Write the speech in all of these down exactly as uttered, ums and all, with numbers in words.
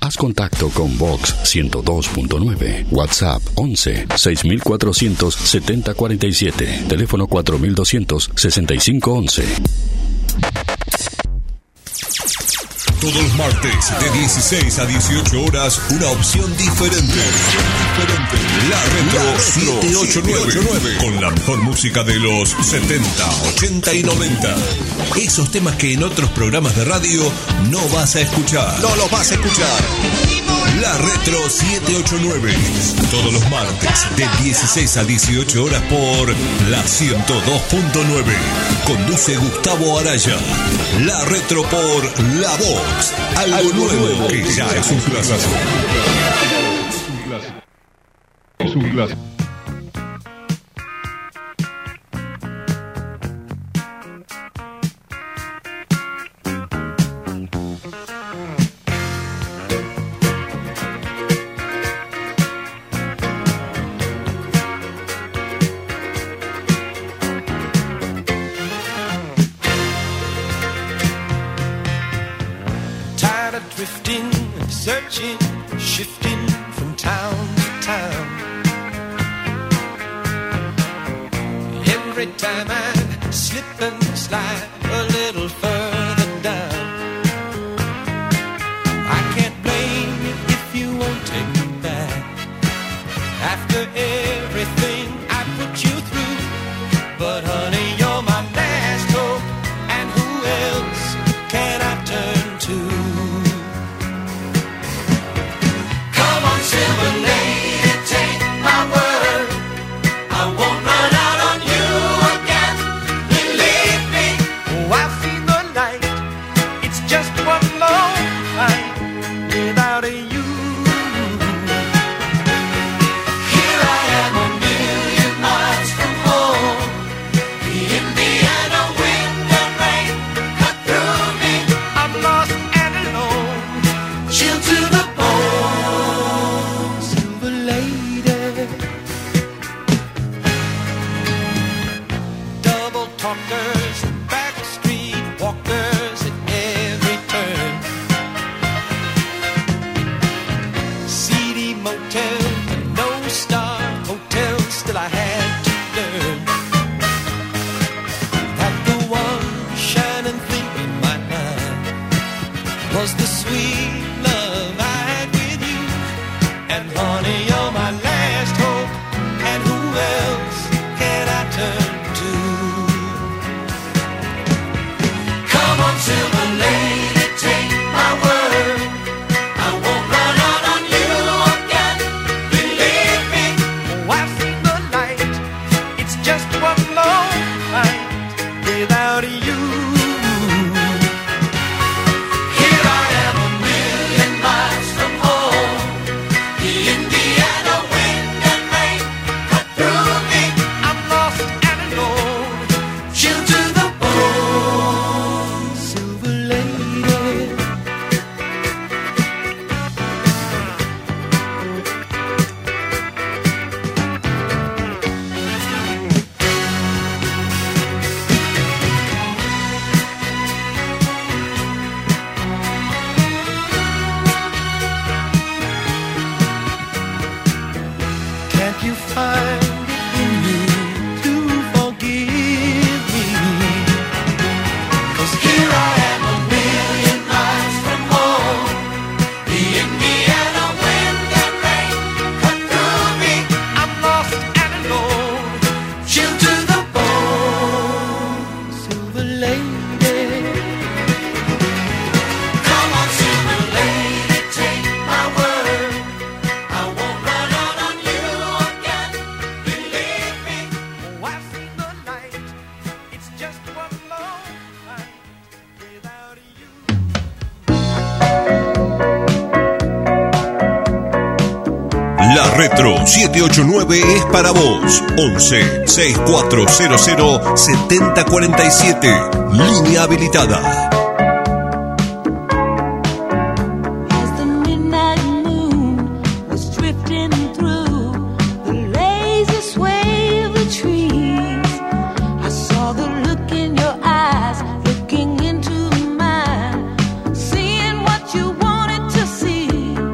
Haz contacto con Vox ciento dos punto nueve. WhatsApp once seis mil cuatrocientos setenta cuarenta y siete. Teléfono cuatro mil doscientos sesenta y cinco once. Todos los martes de dieciséis a dieciocho horas, una opción diferente. diferente. La Retro siete ocho nueve. Con la mejor música de los setenta, ochenta y noventa. Esos temas que en otros programas de radio no vas a escuchar. No los vas a escuchar. La Retro siete ocho nueve. Todos los martes de dieciséis a dieciocho horas por la ciento dos punto nueve. Conduce Gustavo Araya. La Retro por La Vox. Algo, Algo nuevo que ya es un clásico. Es un clásico. Drifting, searching, shifting from town to town. Every time I slip and slide a little further down. I can't blame you if you won't take me back. After everything I put you through, but honey, you're my last hope, and who else can I turn to? Silver lady, take my word, I won't run out on you again. Believe me, oh, I've seen the light. It's just one long fight without a you. Here I am a million miles from home. The Indiana wind and rain cut through me. I'm lost and alone, chilled to the bone. Talkers, backstreet walkers at every turn. Seedy motel, no star hotel, still I had to learn that the one shining thing in my mind was the sweet love I had with you. And honey, you're my last hope, and who else can I turn to? Silver lady, take my word, I won't run out on you again. Believe me, oh, I've seen the light. It's just one long fight without you. Here I am a million miles from home. The Indiana wind and rain cut through me. I'm lost and alone, chilled to the bone. La Retro siete ocho nueve es para vos. once sesenta y cuatro cero cero setenta cuarenta y siete. Línea habilitada. Looking into mine, seeing what you wanted to see.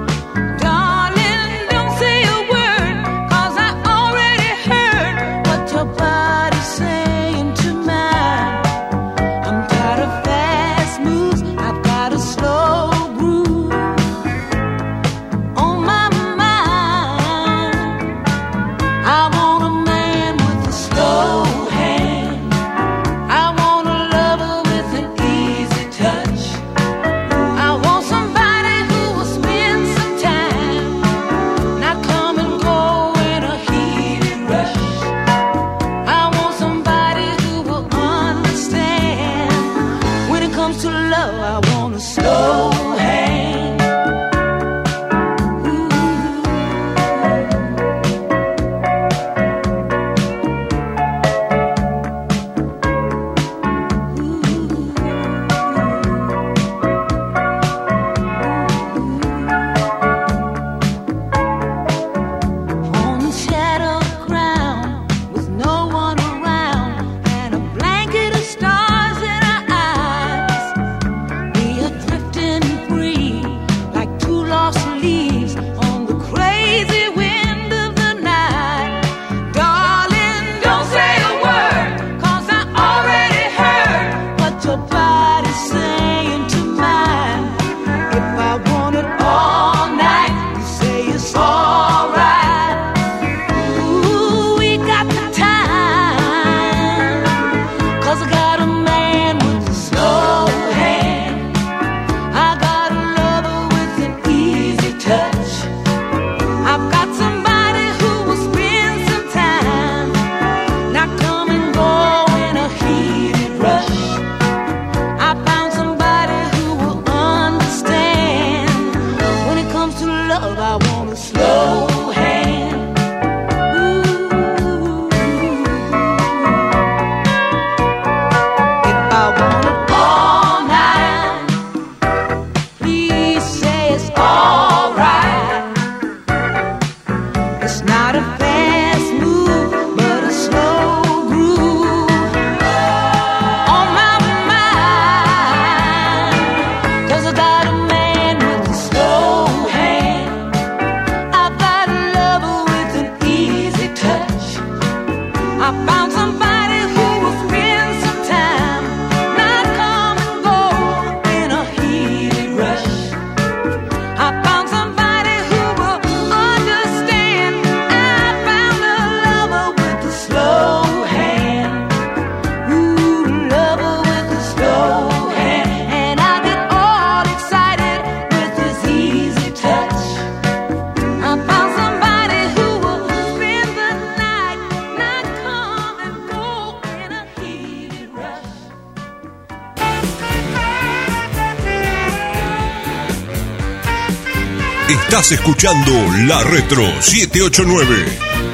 Estás escuchando La Retro siete ocho nueve.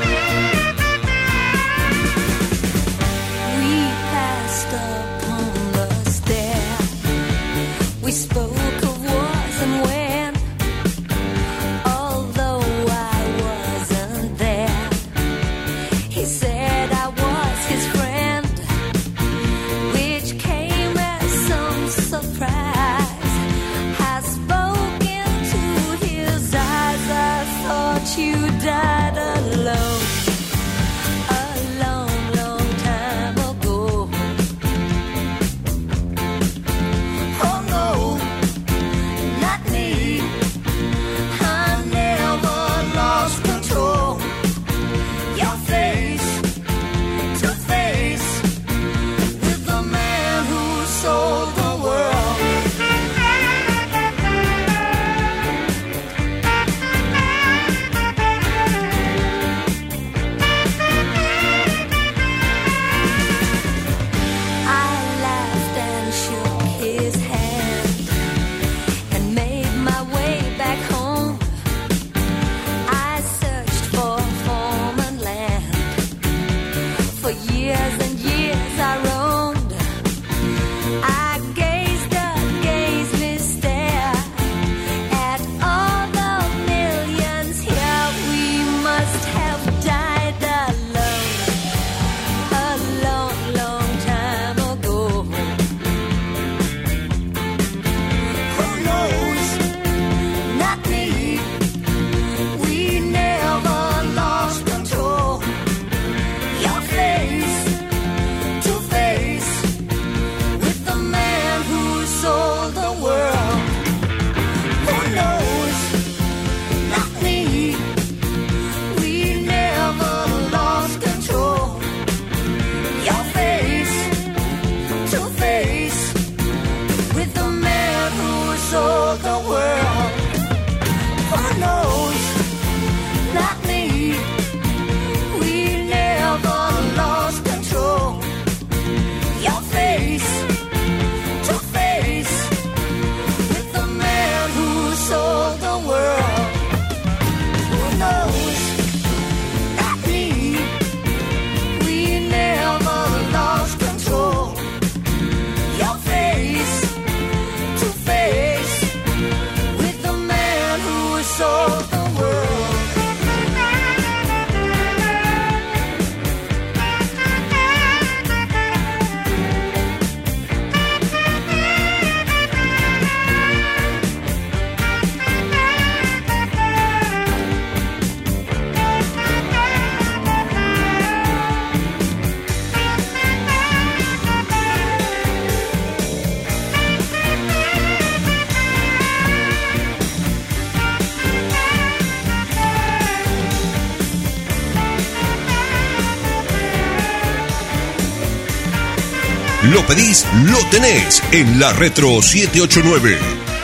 Lo pedís, lo tenés en La Retro siete ocho nueve.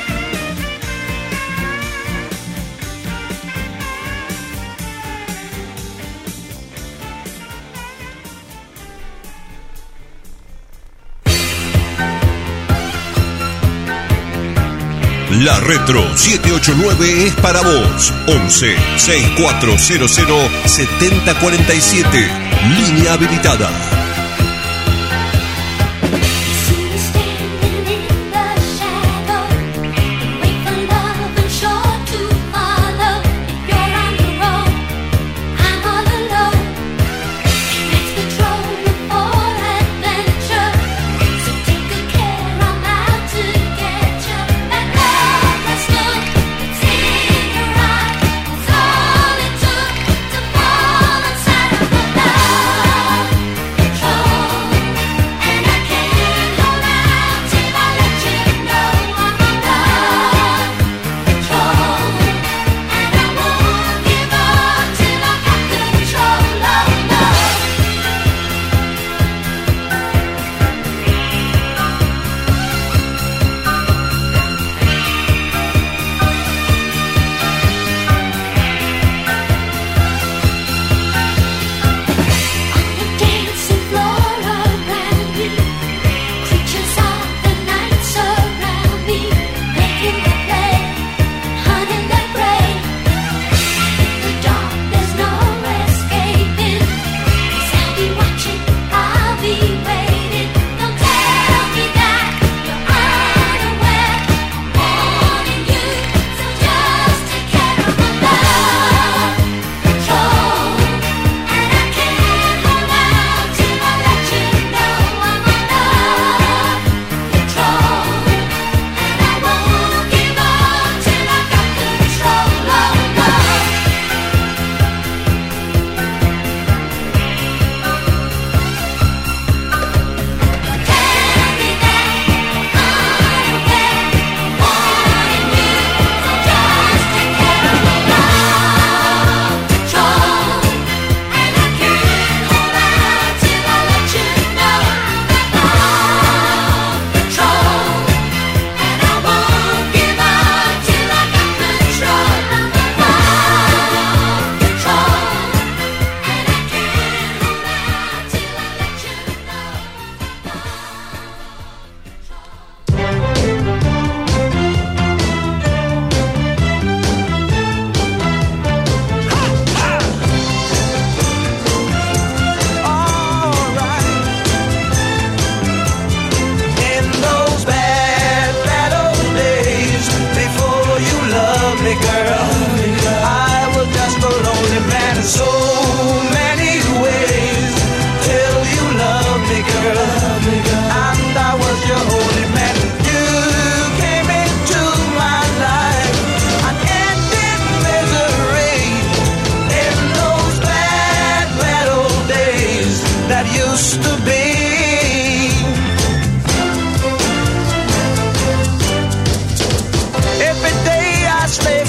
La Retro siete ocho nueve es para vos. once, sesenta y cuatro cero cero, setenta cuarenta y siete. Línea habilitada. Try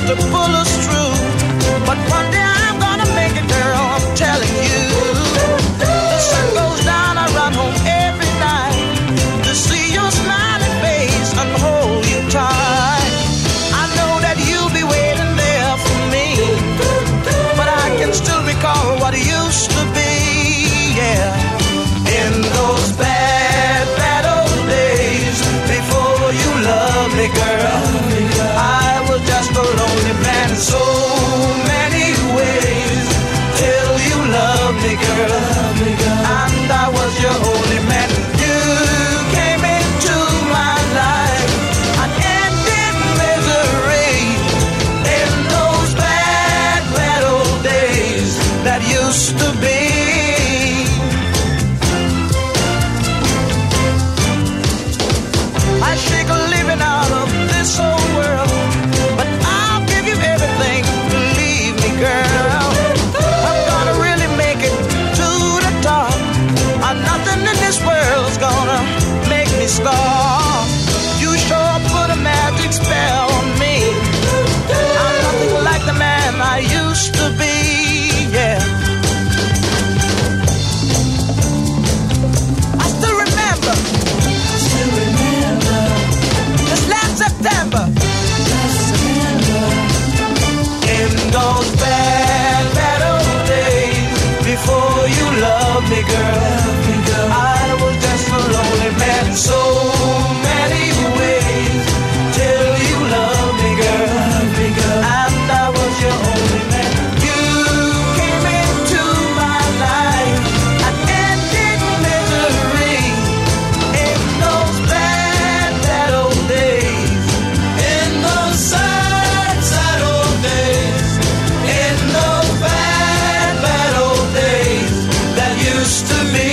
to pull us through. But one day I'm gonna make it, girl, I'm telling you. The sun goes down, I run home every night to see your smiling face and hold you tight. I know that you'll be waiting there for me, but I can still recall what it used to be, yeah. In those bad, bad old days, before you loved me, girl, I was just a lonely man in so many ways. Till you loved me, girl, and I was your only man. You came into my life and ended misery. In those bad, bad old days that used to be. I shake a living out of this old world, but I'll give you everything, believe me, girl. I'm gonna really make it to the top, and nothing in this world's gonna make me stop. You sure put a magic spell on me. I'm nothing like the man I used to be, yeah. I still remember, I still remember this last September. In those bad, bad old days, before you loved me, girl, I was just a lonely man in so many ways. Till you loved me, girl, and I was your only man. You came into my life and ended misery. In those bad, bad old days, in those sad, sad old days, in those bad, bad old days that used to be.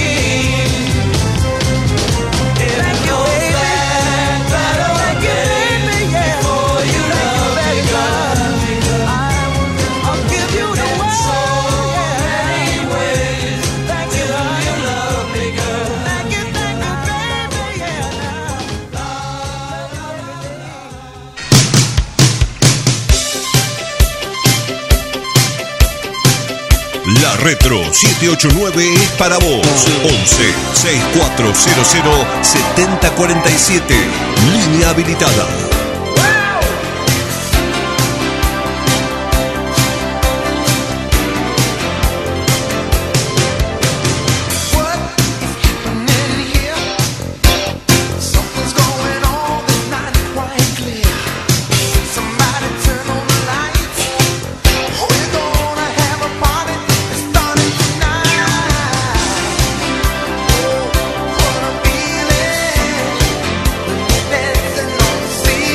In those bad, bad old days, before you loved me, girl, I'll give you the world. So many ways, thank you, you love me, girl. Thank you, thank you, baby, yeah, now. La Retro siete ocho nueve es para vos. once, sesenta y cuatro cero cero, setenta cuarenta y siete. Línea habilitada. What is happening here? Something's going on that's not quite clear. Somebody turn on the lights. We're gonna have a party starting tonight. Oh, what a feeling. Dancing on the sea.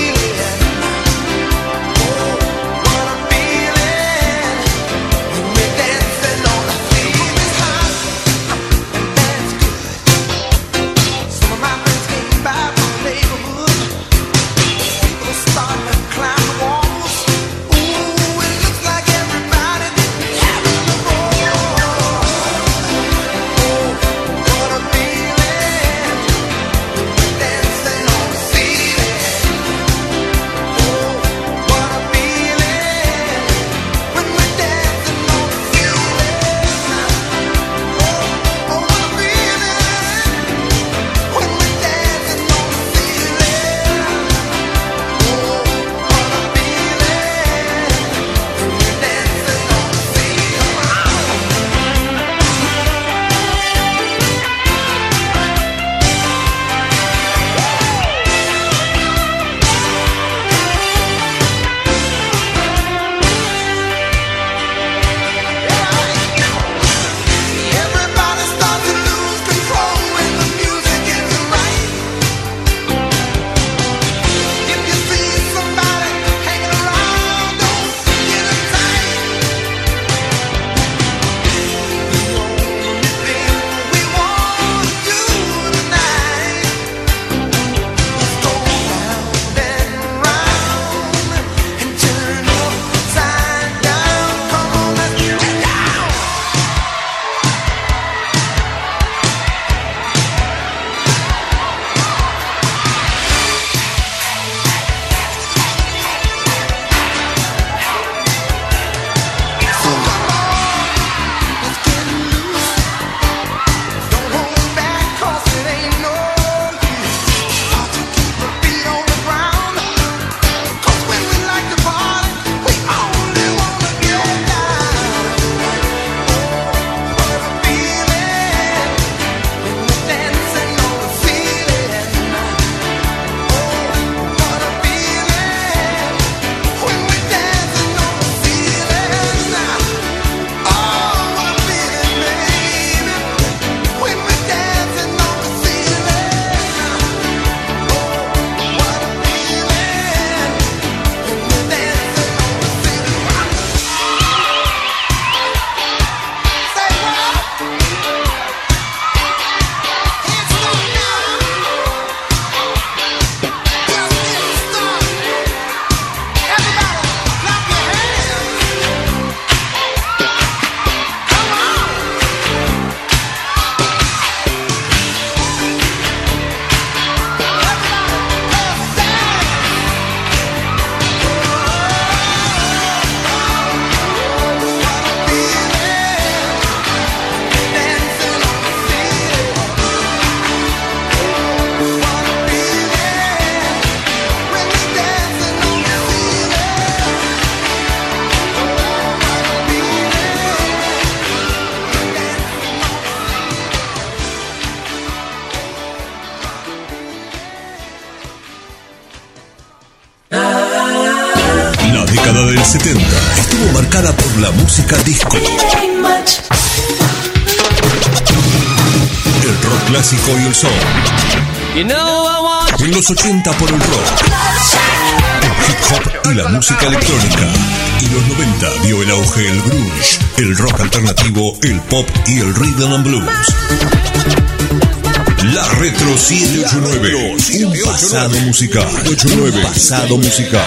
década del setenta estuvo marcada por la música disco, el rock clásico y el soul. En los ochenta por el rock, el hip hop y la música electrónica. Y los noventa vio el auge el grunge, el rock alternativo, el pop y el rhythm and blues. La Retro siete ocho nueve, un pasado musical, un pasado musical.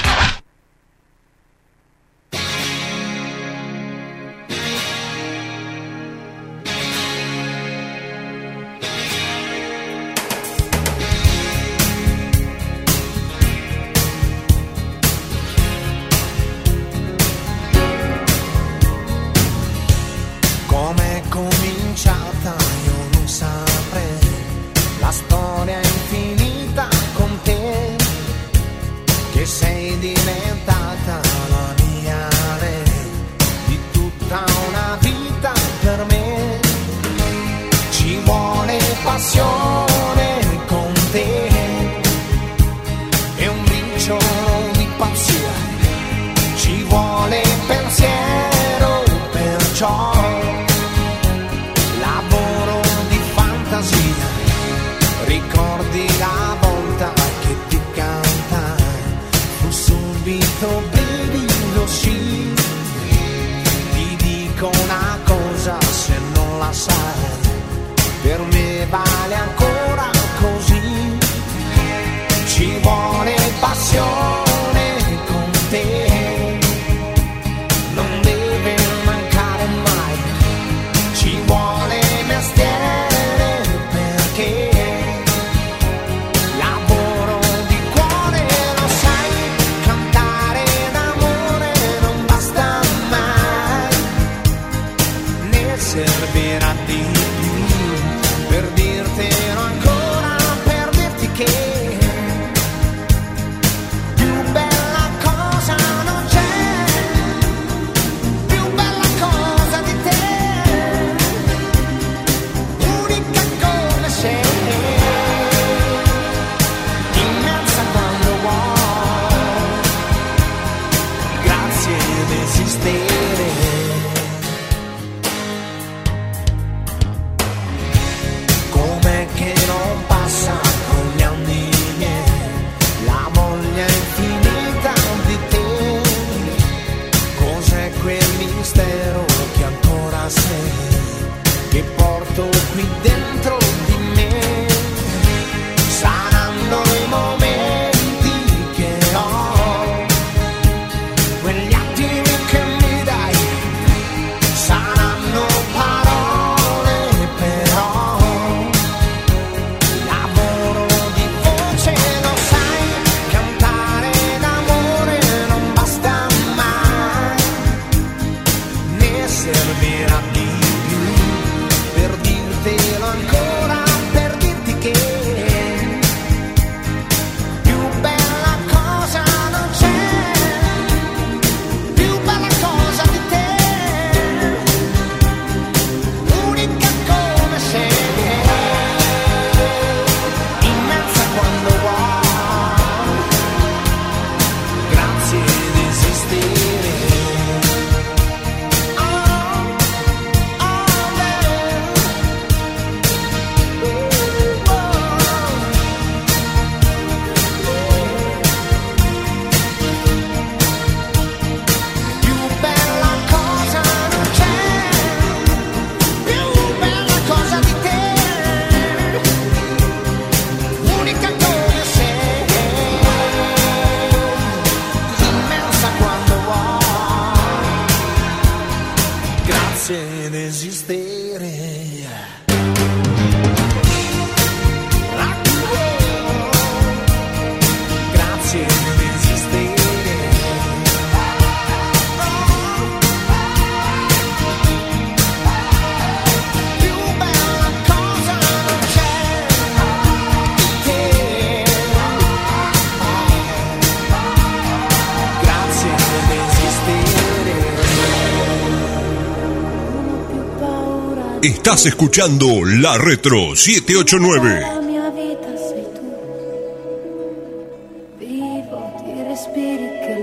Estás escuchando La Retro siete ocho nueve. La mia vita sei tu, vivo, ti respiri che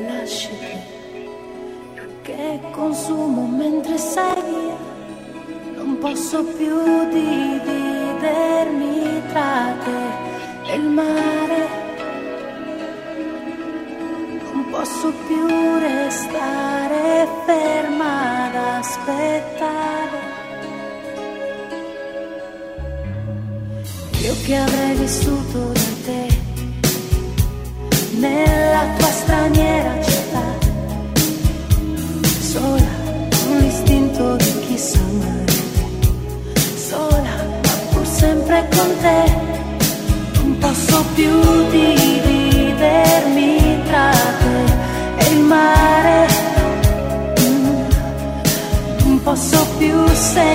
lasci che consumo mentre sei via. Non posso più dividermi tra te e il mare. Non posso più restare ferma ad aspettare. Io che avrei vissuto da te nella tua straniera città, sola, con l'istinto di chi sa amare, sola, ma pur sempre con te. Non posso più dividermi tra te e il mare. Mm. Non posso più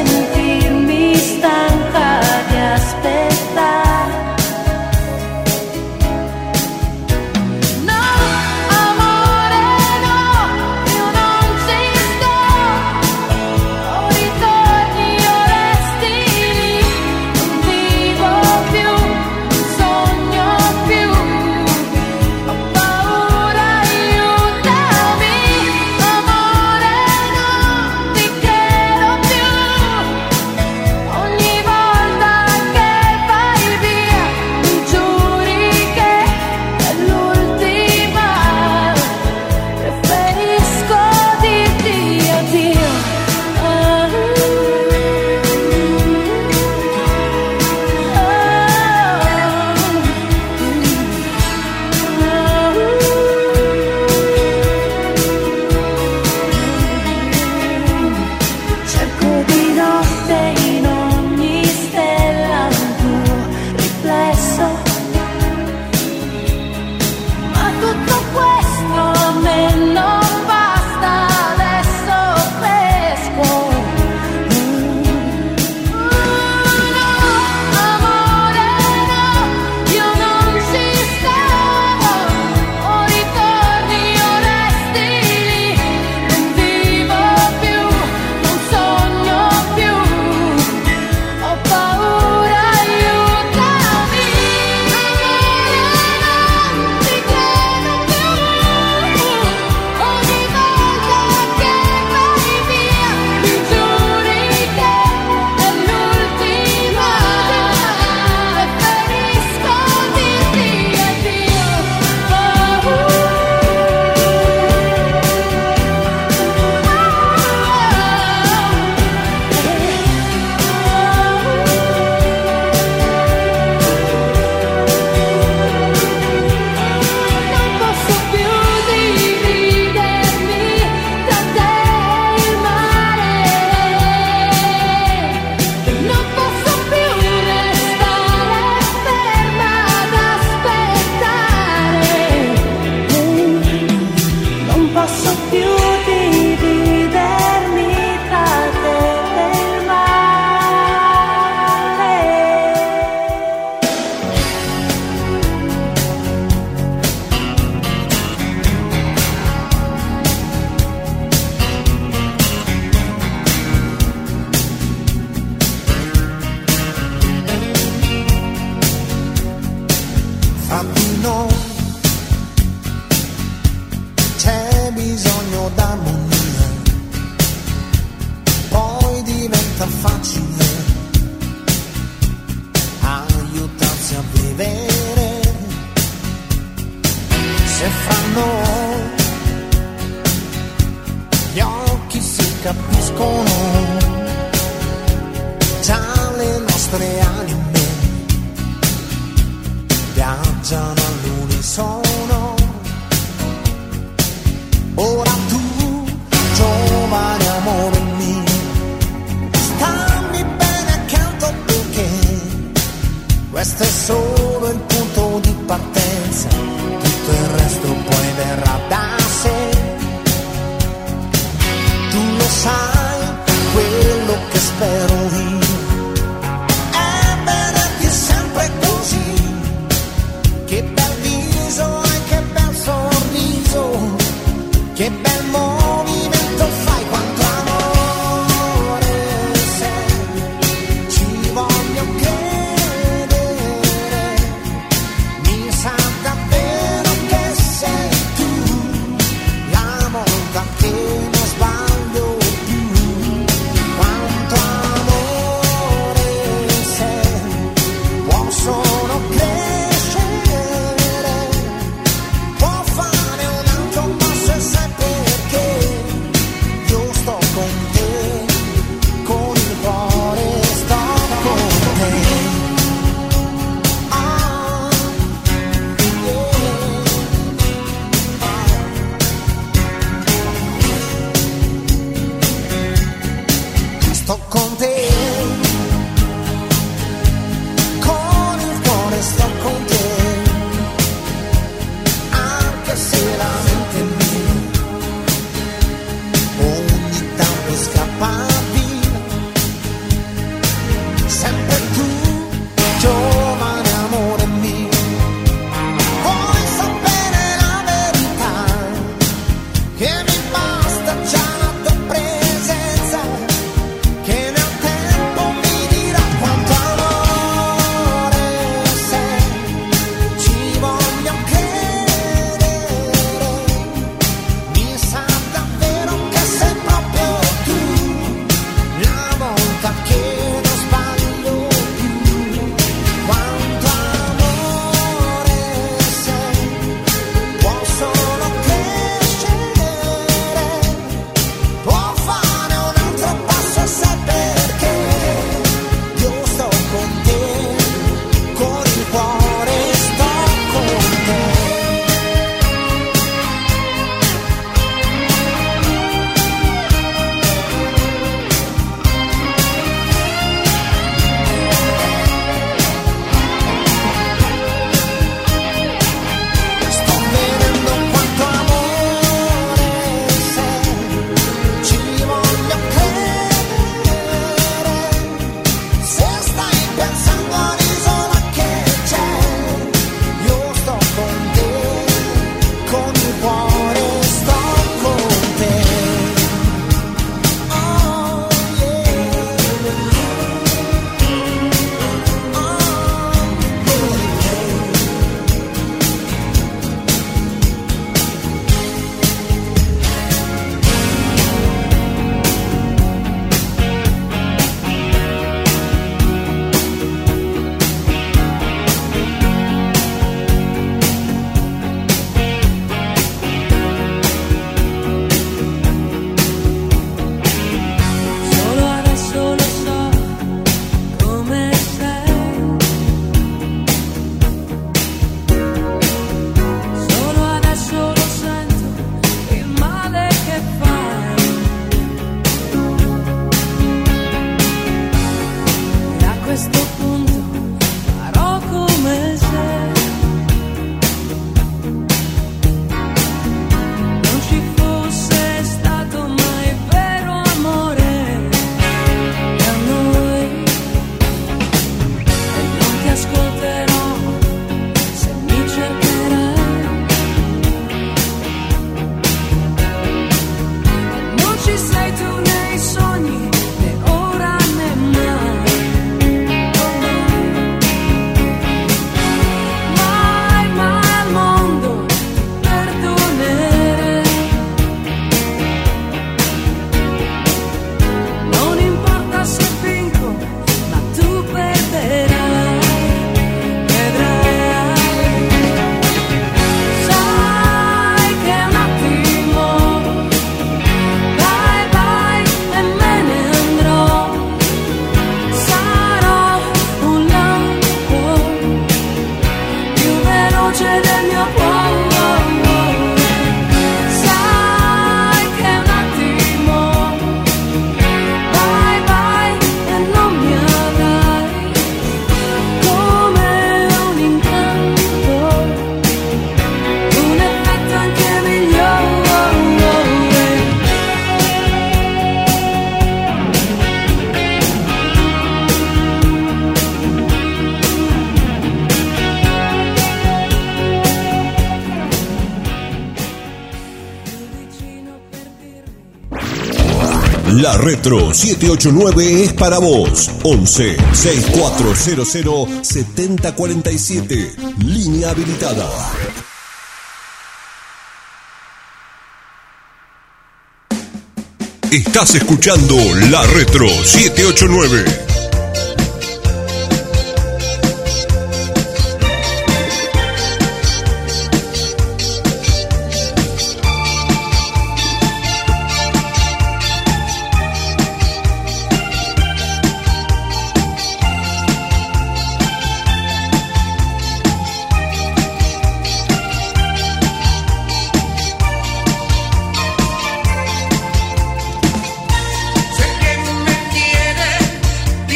sentirmi stanca di aspettare. Mi sa davvero che sei tu La Retro siete ocho nueve es para vos. once, sesenta y cuatro cero cero, setenta cuarenta y siete. Línea habilitada. Estás escuchando La Retro siete ocho nueve. Sé que me quiere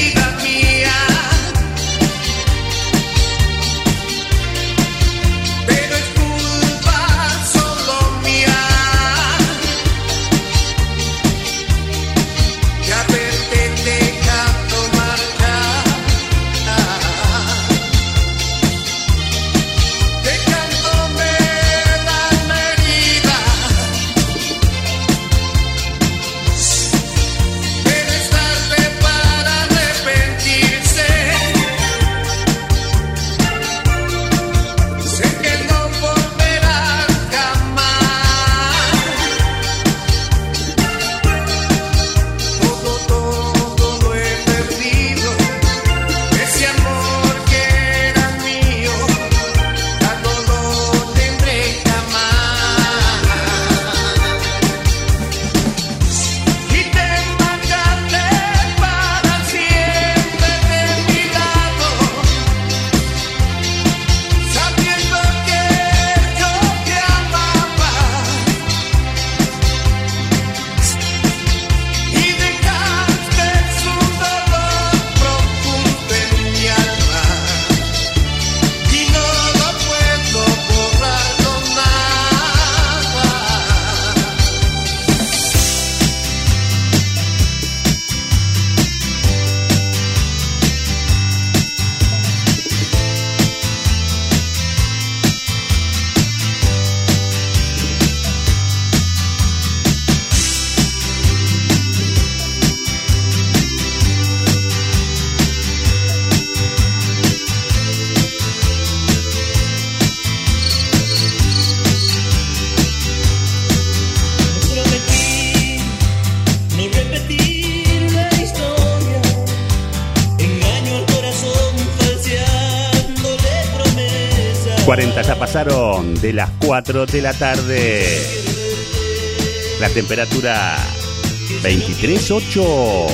cuarenta ya pasaron de las cuatro de la tarde. La temperatura veintitrés punto ocho.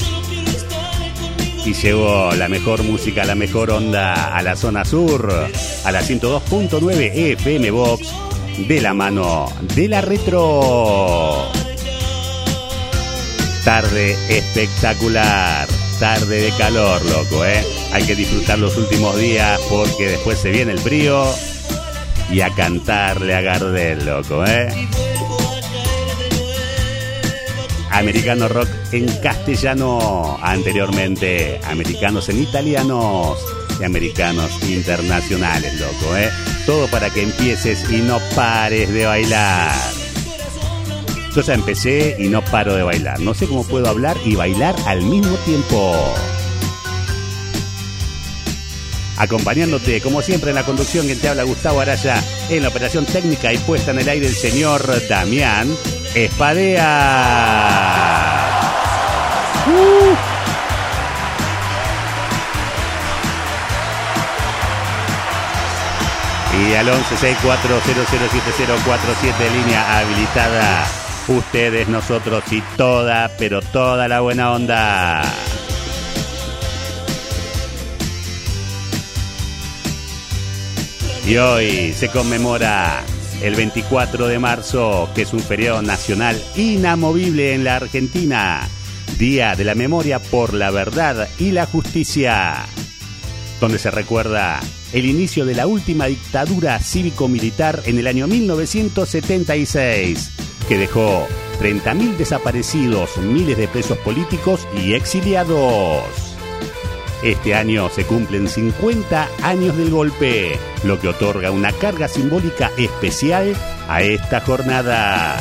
Y llegó la mejor música, la mejor onda a la zona sur, a la ciento dos punto nueve F M Box, de la mano de la Retro. Tarde espectacular, tarde de calor, loco, ¿eh? Hay que disfrutar los últimos días porque después se viene el frío y a cantarle a Gardel, loco, ¿eh? Americano rock en castellano, anteriormente americanos en italianos y americanos internacionales, loco, ¿eh? Todo para que empieces y no pares de bailar. Yo ya empecé y no paro de bailar. No sé cómo puedo hablar y bailar al mismo tiempo. Acompañándote, como siempre, en la conducción, quien te habla, Gustavo Araya. En la operación técnica y puesta en el aire, el señor Damián Espadea. Uh. Y al once sesenta y cuatro cero cero siete cero cuatro siete, línea habilitada. Ustedes, nosotros y toda, pero toda la buena onda. Y hoy se conmemora el veinticuatro de marzo, que es un feriado nacional inamovible en la Argentina. Día de la Memoria por la Verdad y la Justicia, donde se recuerda el inicio de la última dictadura cívico-militar en el año mil novecientos setenta y seis, que dejó treinta mil desaparecidos, miles de presos políticos y exiliados. Este año se cumplen cincuenta años del golpe, lo que otorga una carga simbólica especial a esta jornada.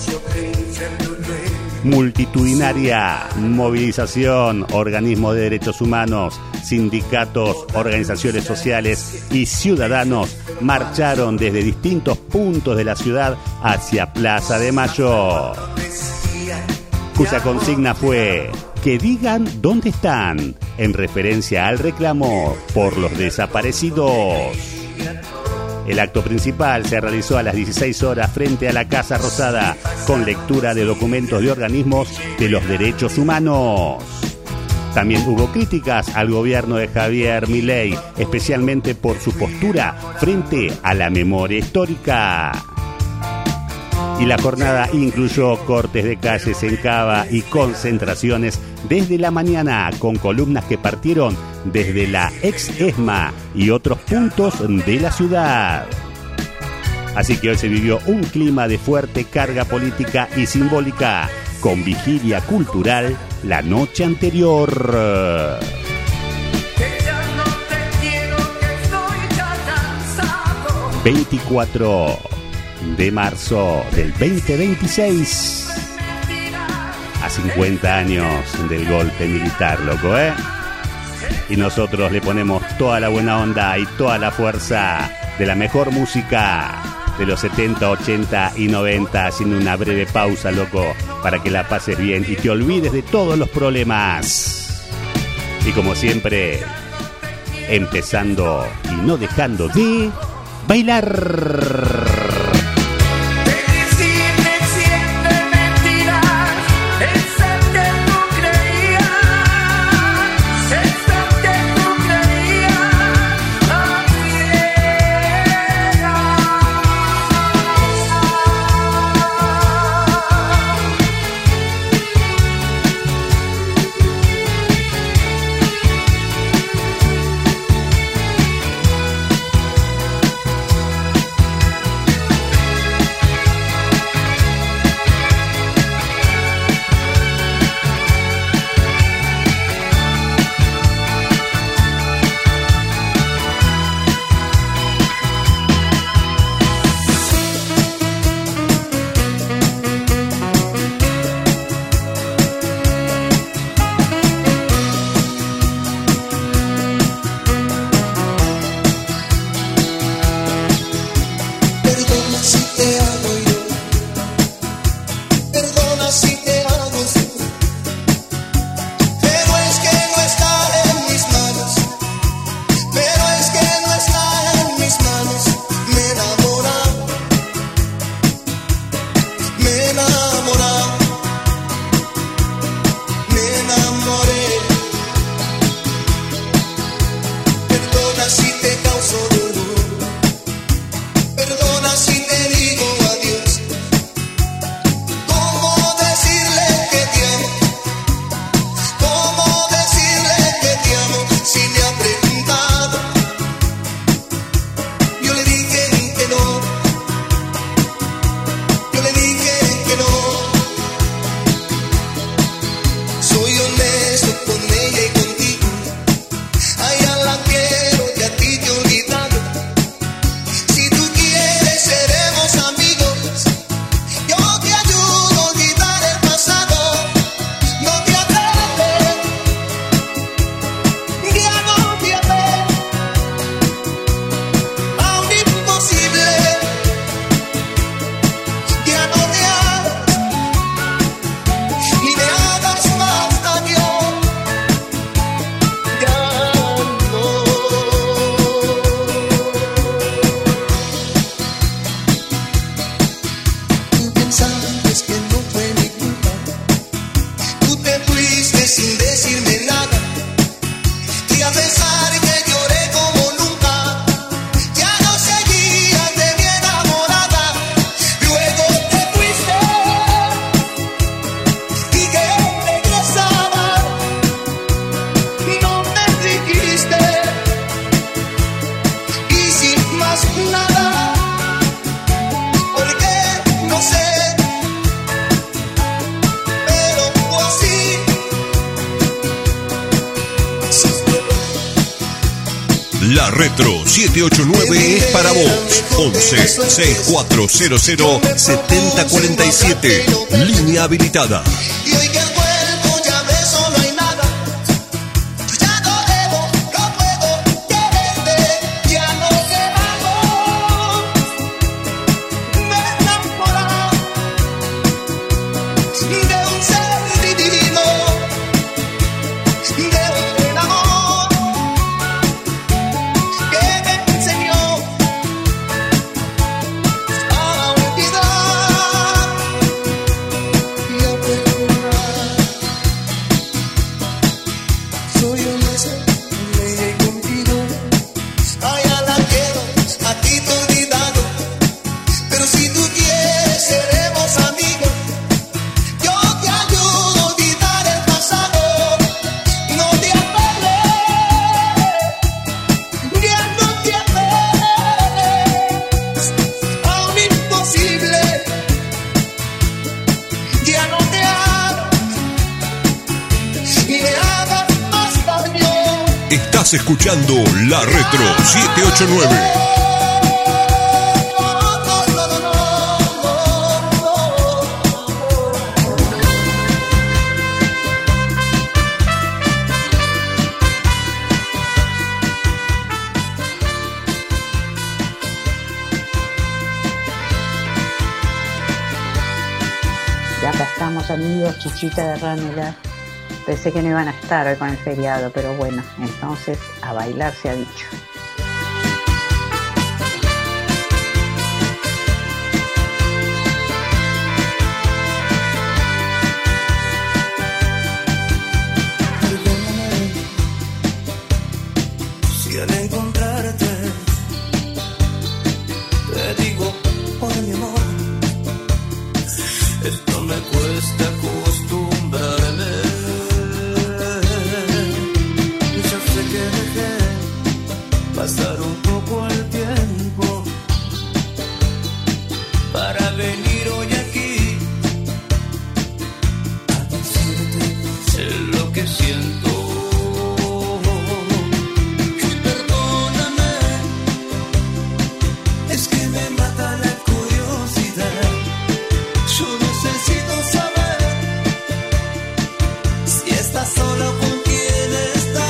Multitudinaria movilización, organismos de derechos humanos, sindicatos, organizaciones sociales y ciudadanos marcharon desde distintos puntos de la ciudad hacia Plaza de Mayo, cuya consigna fue que digan dónde están, en referencia al reclamo por los desaparecidos. El acto principal se realizó a las dieciséis horas frente a la Casa Rosada, con lectura de documentos de organismos de los derechos humanos. También hubo críticas al gobierno de Javier Milei, especialmente por su postura frente a la memoria histórica. Y la jornada incluyó cortes de calles en Cava y concentraciones desde la mañana, con columnas que partieron desde la ex ESMA y otros puntos de la ciudad. Así que hoy se vivió un clima de fuerte carga política y simbólica, con vigilia cultural la noche anterior. veinticuatro de marzo del veinte veintiséis, a cincuenta años del golpe militar, loco, ¿eh? Y nosotros le ponemos toda la buena onda y toda la fuerza de la mejor música de los setenta, ochenta y noventa, haciendo una breve pausa, loco, para que la pases bien y te olvides de todos los problemas. Y como siempre, empezando y no dejando de bailar. La Retro siete ocho nueve es para vos. once sesenta y cuatro cero cero setenta cuarenta y siete. Línea habilitada. Y hoy que el cuerpo ya ve solo hay nada. Yo ya no debo, no puedo quererte. Ya no quedamos. Me he enamorado de un ser divino, de un amor que me enseñó a olvidar y a perdonar. Soy honesto, me iré contigo. Allá la quiero, a ti te he olvidado. Pero si tú quieres, seremos amigos. Yo te ayudo a olvidar el pasado. No te aferres, ya no te aferres a un imposible. Ya no te hagas y me hagas más daño. Estás escuchando La Retro siete ocho nueve. Ya acá estamos, amigos, Chichita de Ranela. Pensé que no iban a estar hoy con el feriado, pero bueno, entonces a bailar se ha dicho. Si al encontrarte te digo, por mi amor, esto me cuesta acostumbrarme. Ya sé que dejé pasar un poco el tiempo para venir hoy aquí a decirte lo que siento. Y perdóname, es que me mata la curiosidad. Yo necesito saber si estás solo o con quién estás.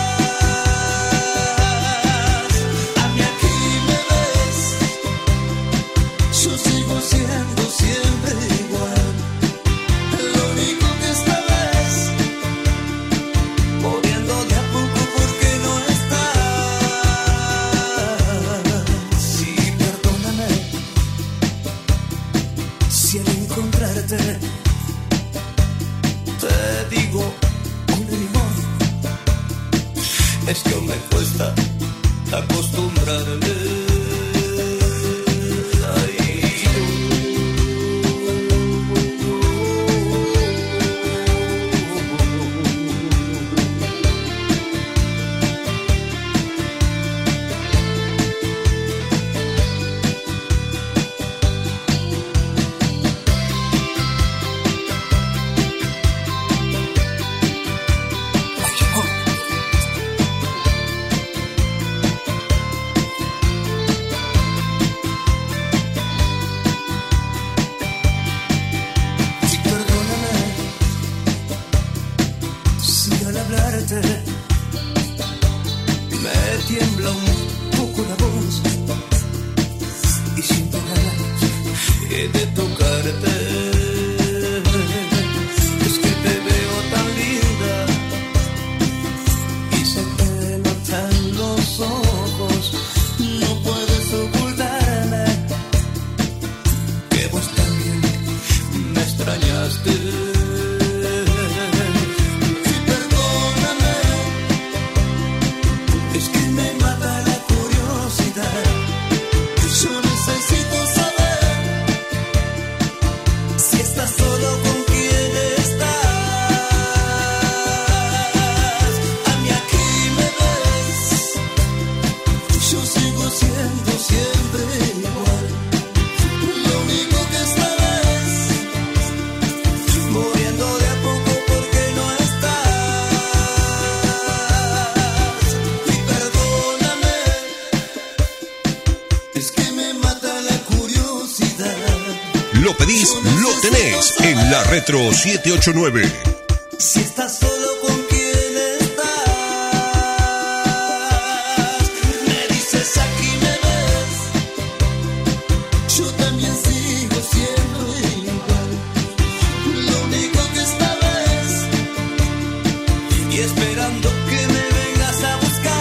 A mí aquí me ves, yo sigo siendo siempre igual. Lo único que esta vez, moviendo de a poco porque no estás. Sí, perdóname, si al encontrarte te digo un limón, es que aún me cuesta acostumbrarme. pedís, lo tenés en la Retro siete ocho nueve. Si estás solo, ¿con quién estás? Me dices aquí me ves. Yo también sigo siendo igual. Lo único que esta vez, y esperando que me vengas a buscar.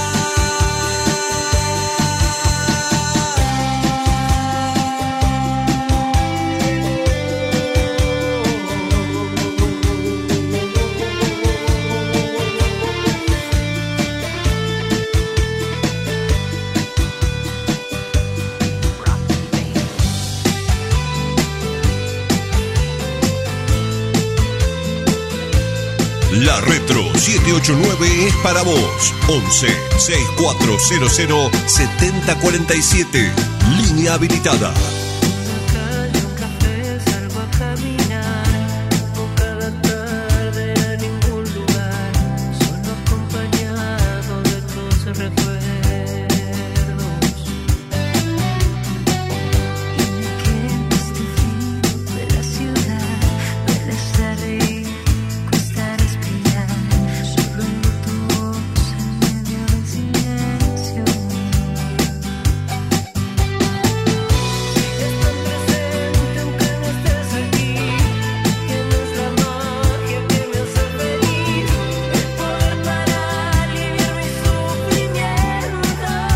La Retro siete ocho nueve es para vos. once sesenta y cuatro cero cero setenta cuarenta y siete. Línea habilitada. Calle, un café, salgo a caminar, no cada tarde a ningún lugar, solo acompañado de tus recuerdos. Y me quedo este frío de la ciudad, duele estar ahí, cuesta respirar, solo oigo tu voz en medio del silencio. Sigues tan presente aunque no estés aquí, tienes la magia que me hace feliz, el poder para aliviar mi sufrimiento.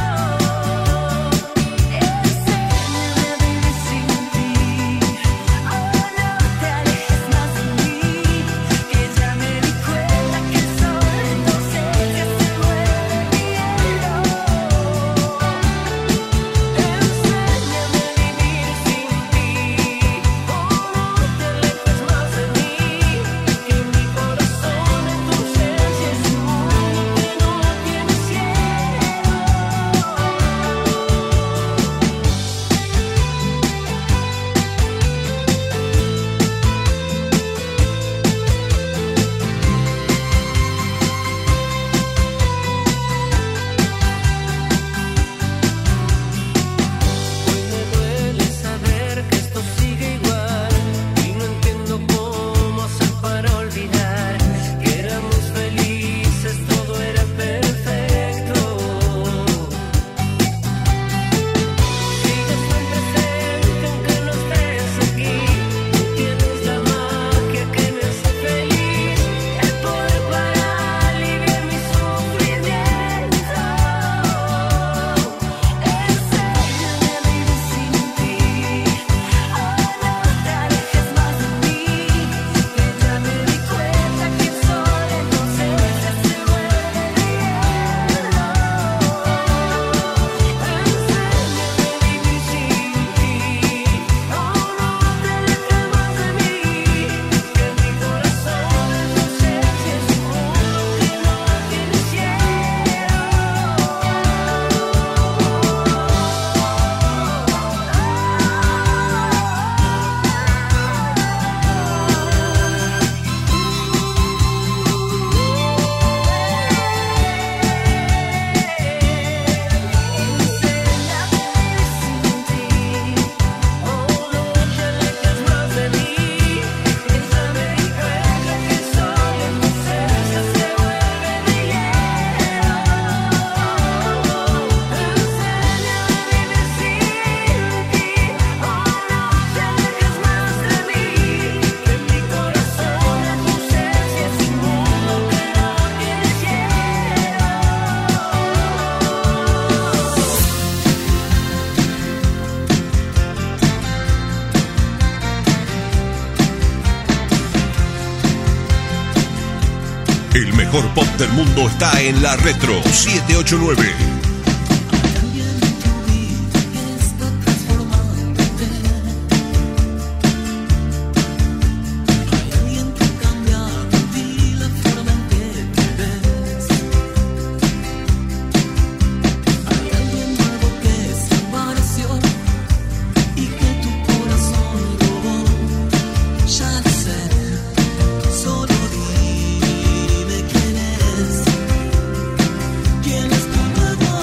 Enséñame a vivir sin ti, oh no te alejes más de mí, que ya me di cuenta que el sol en tu ausencia se vuelve hielo. Enséñame a vivir sin ti, oh no te alejes más de mí, que mi corazón en tu ausencia es un mundo que no tiene cielo. Hoy me duele saber que esto sigue igual y no entiendo cómo hacer para olvidar que éramos felices, todo era perfecto. Sigues tan presente aunque no estés aquí, tienes la magia que me hace feliz, el poder para aliviar mi sufrimiento. Enséñame a vivir sin ti, oh no te alejes más de mí, que ya me di cuenta que el sol en tu ausencia se vuelve hielo. Enséñame a vivir sin ti, oh no te alejes más de mí, que mi corazón en tu ausencia es un mundo que no tiene cielo. El mejor pop del mundo está en la Retro siete ocho nueve. Solo dime quién es, quién es tu nuevo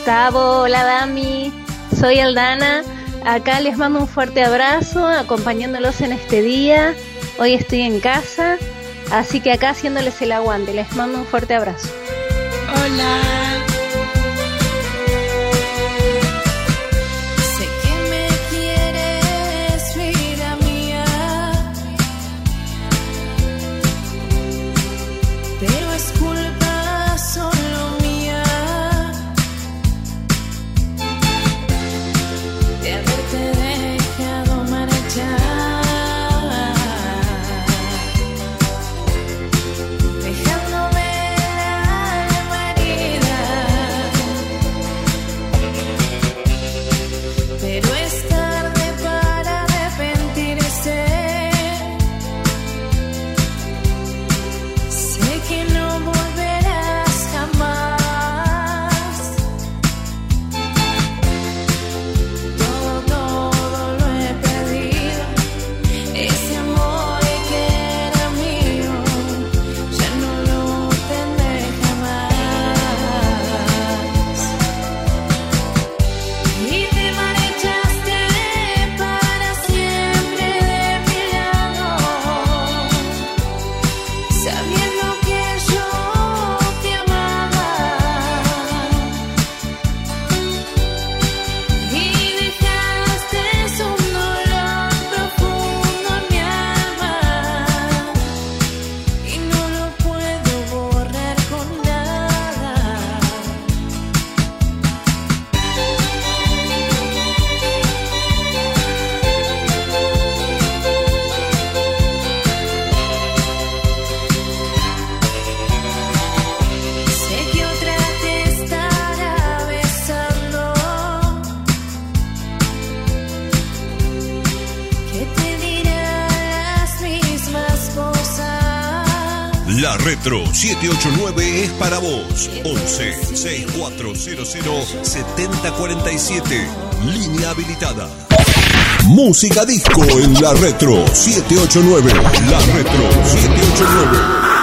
Gustavo, hola Dami, soy Aldana. Acá les mando un fuerte abrazo, acompañándolos en este día. Hoy estoy en casa, así que acá haciéndoles el aguante. Les mando un fuerte abrazo. Hola. Sé que me quieres, vida mía, pero es culpa solo mía de haberte dejado marchar, dejándome el alma herida. Pero es tarde para arrepentirse. Sé que no volverás jamás. Todo, todo lo he perdido. Ese amor que era mío, ya no lo tendré jamás. Y te marchaste para siempre de mi lado, sabiendo que yo te amaba. Y dejaste un dolor profundo en mi alma, y no lo puedo borrar con nada. Sé que otra te estará besando, que te dirá las mismas cosas. La Retro siete ocho nueve es para vos. once sesenta y cuatro cero cero setenta cuarenta y siete. Línea habilitada. Música disco en La Retro siete ocho nueve. La Retro siete ocho nueve.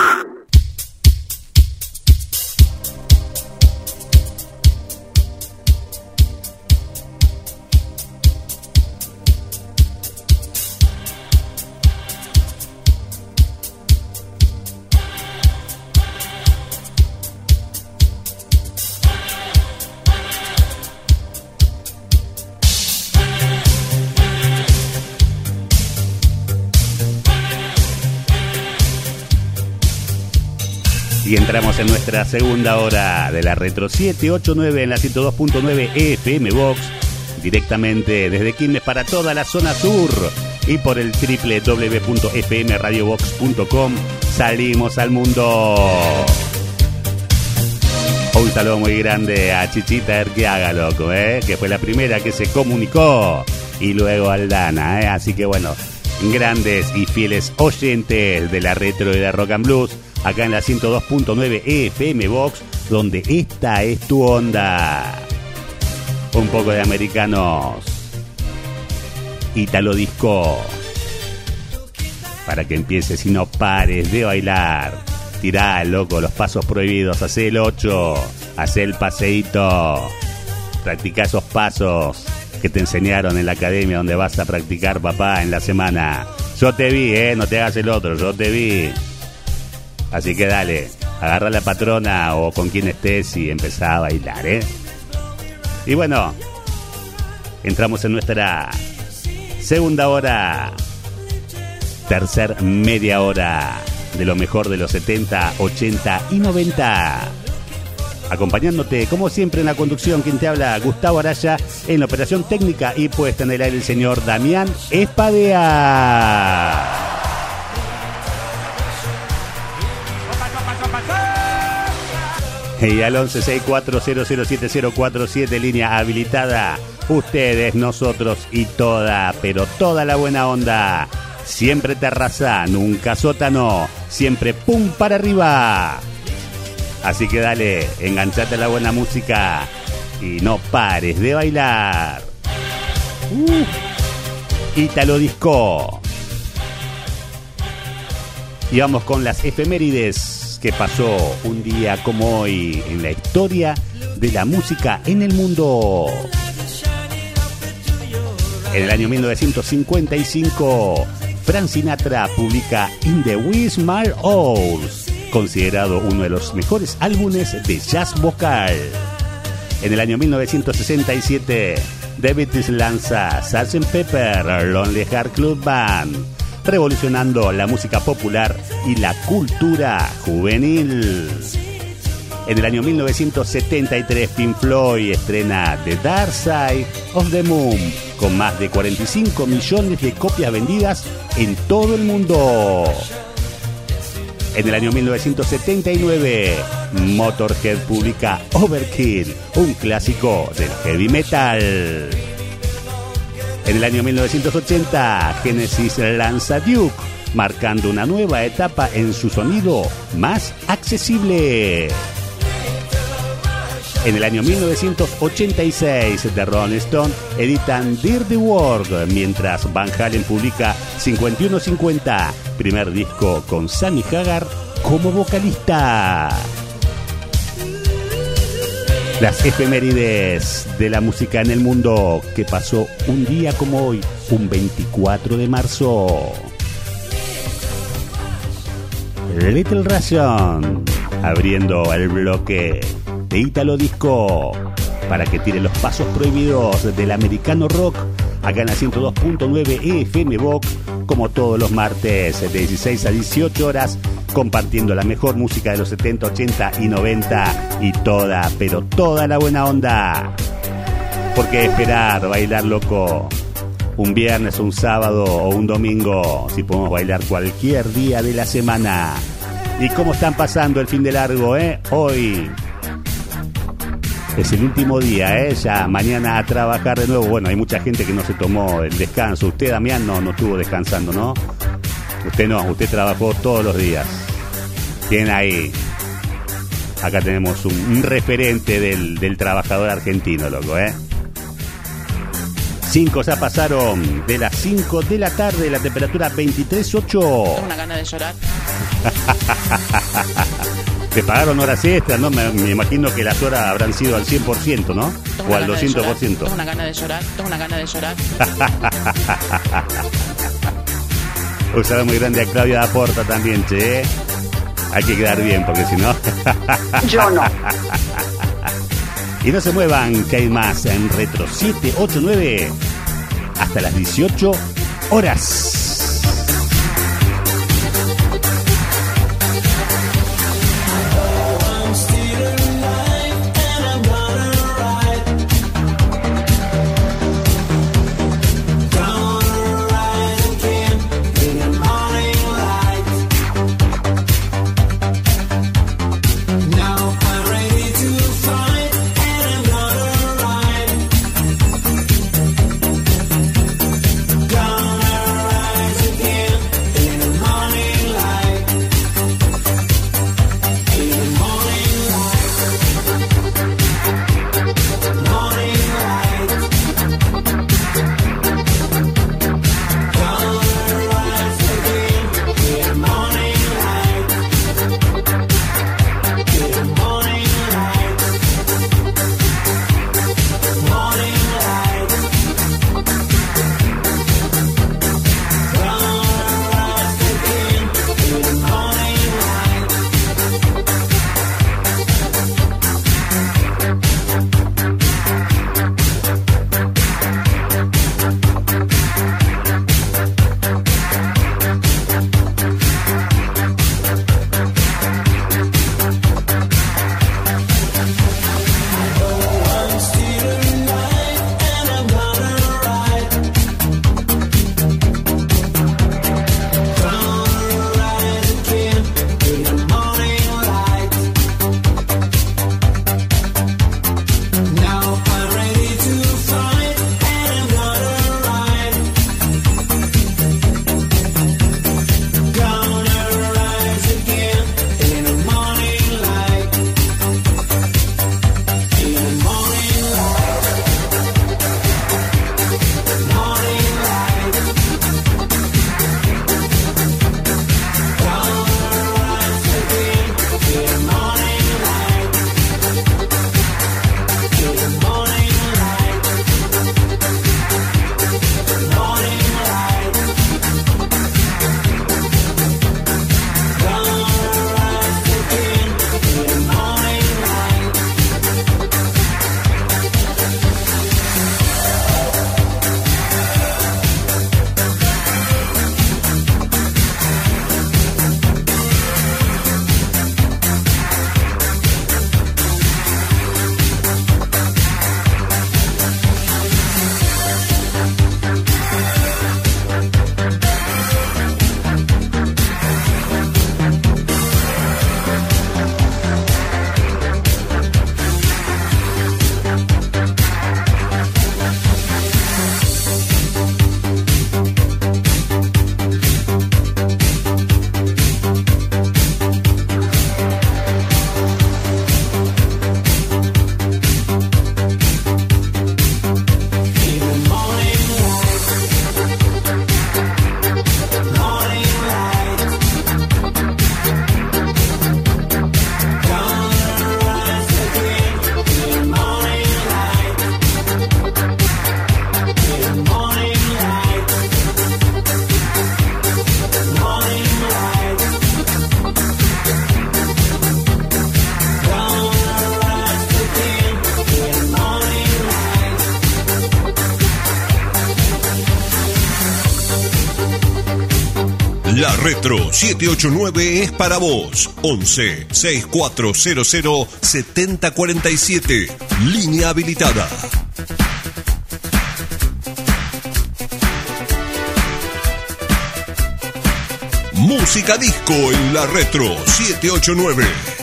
Y entramos en nuestra segunda hora de la Retro siete ocho nueve en la ciento dos punto nueve F M Box, directamente desde Quilmes para toda la zona sur y por el doble u doble u doble u punto f m radio box punto com. Salimos al mundo. Un saludo muy grande a Chichita Erquiaga, loco, ¿eh? Que fue la primera que se comunicó, y luego Aldana, ¿eh? Así que bueno, grandes y fieles oyentes de la Retro y de Rock and Blues, acá en la ciento dos punto nueve F M Box, donde esta es tu onda. Un poco de americanos, Italo Disco, para que empieces y no pares de bailar. Tirá, loco, los pasos prohibidos, hacé el ocho, hacé el paseíto, practicá esos pasos que te enseñaron en la academia donde vas a practicar, papá, en la semana. Yo te vi, eh, no te hagas el otro, yo te vi. Así que dale, agarra a la patrona o con quien estés y empezá a bailar, eh. Y bueno, entramos en nuestra segunda hora, tercer media hora de lo mejor de los setenta, ochenta y noventa. Acompañándote, como siempre, en la conducción, quien te habla, Gustavo Araya, en la operación técnica y puesta en el aire el señor Damián Espadea. Y al once sesenta y cuatro cero cero siete cero cuatro siete, línea habilitada. Ustedes, nosotros y toda, pero toda la buena onda. Siempre terraza, nunca sótano, siempre pum para arriba. Así que dale, enganchate a la buena música y no pares de bailar. Uh, Italo Disco. Y vamos con las efemérides que pasó un día como hoy en la historia de la música en el mundo. En el año mil novecientos cincuenta y cinco, Frank Sinatra publica In the Wee Small Hours, considerado uno de los mejores álbumes de jazz vocal. En el año mil novecientos sesenta y siete, The Beatles lanza sergeant Pepper Lonely Heart Club Band, revolucionando la música popular y la cultura juvenil. En el año mil novecientos setenta y tres, Pink Floyd estrena The Dark Side of the Moon, con más de cuarenta y cinco millones de copias vendidas en todo el mundo. En el año mil novecientos setenta y nueve, Motorhead publica Overkill, un clásico del heavy metal. En el año mil novecientos ochenta, Genesis lanza Duke, marcando una nueva etapa en su sonido más accesible. En el año mil novecientos ochenta y seis, The Rolling Stones editan Dirty World, mientras Van Halen publica cincuenta y uno cincuenta, primer disco con Sammy Hagar como vocalista. Las efemérides de la música en el mundo que pasó un día como hoy, un veinticuatro de marzo. Little Ration, abriendo el bloque de Italo Disco para que tire los pasos prohibidos del americano rock acá en la ciento dos punto nueve F M Vox, como todos los martes de dieciséis a dieciocho horas, compartiendo la mejor música de los setenta, ochenta y noventa y toda, pero toda la buena onda. ¿Por qué esperar bailar, loco? Un viernes, un sábado o un domingo, si podemos bailar cualquier día de la semana. ¿Y cómo están pasando el fin de largo, eh? Hoy es el último día, ¿eh? Ya mañana a trabajar de nuevo. Bueno, hay mucha gente que no se tomó el descanso. Usted, Damián, no, no estuvo descansando, ¿no? Usted no, usted trabajó todos los días. Bien ahí. Acá tenemos un, un referente del, del trabajador argentino, loco, ¿eh? Cinco ya pasaron de las cinco de la tarde, la temperatura veintitrés punto ocho. Tengo una gana de llorar. Te pagaron horas extras, ¿no? Me, me imagino que las horas habrán sido al cien por ciento, ¿no? Tengo O una al gana de doscientos por llorar, ciento. Tengo una gana de llorar, tengo una gana de llorar. Un saludo muy grande a Claudia Laporta también, che. Hay que quedar bien, porque si no... Yo no. Y no se muevan, que hay más en Retro siete ocho nueve hasta las dieciocho horas. Gonna La Retro siete ocho nueve es para vos. once sesenta y cuatro cero cero setenta cuarenta y siete. Línea habilitada. Música disco en La Retro siete ocho nueve.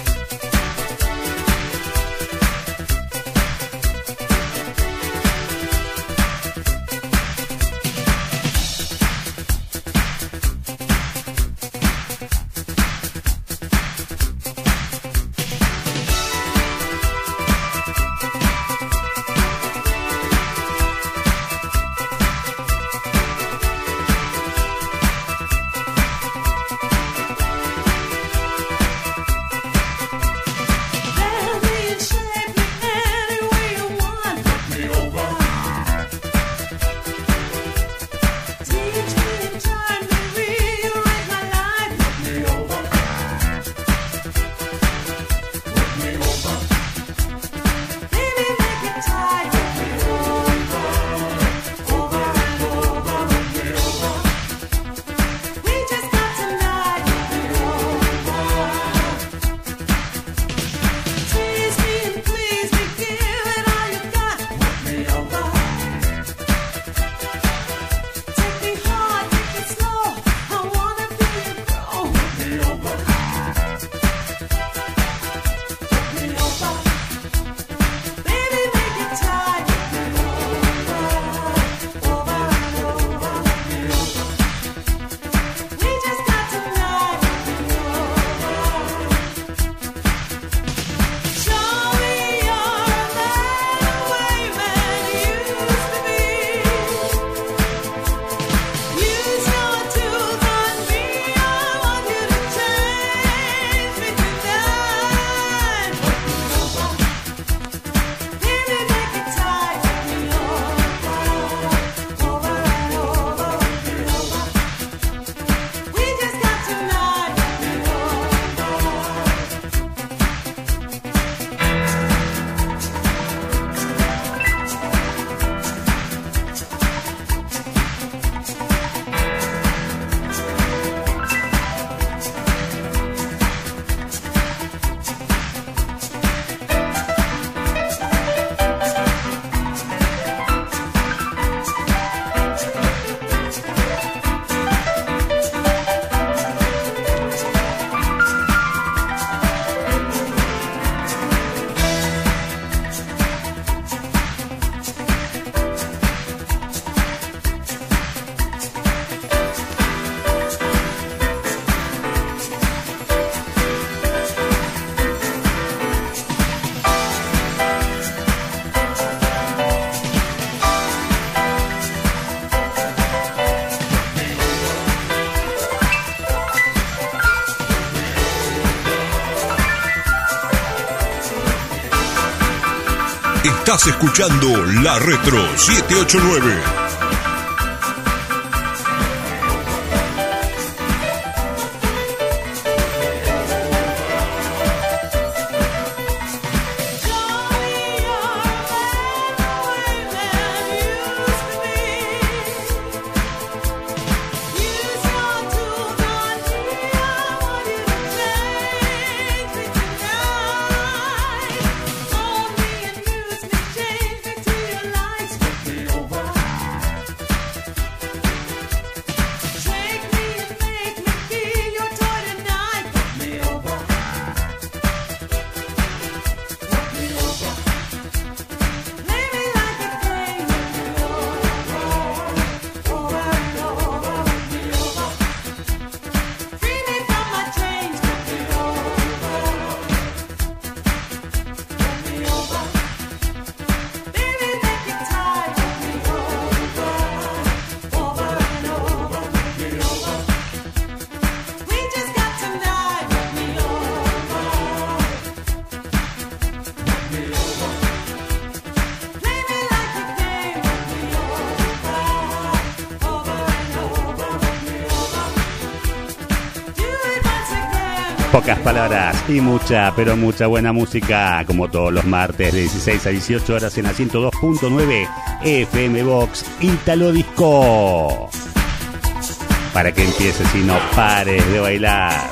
Estás escuchando La Retro siete ocho nueve. Pocas palabras y mucha, pero mucha buena música, como todos los martes de dieciséis a dieciocho horas en la ciento dos punto nueve F M Box Italo Disco. para que empieces y no pares de bailar.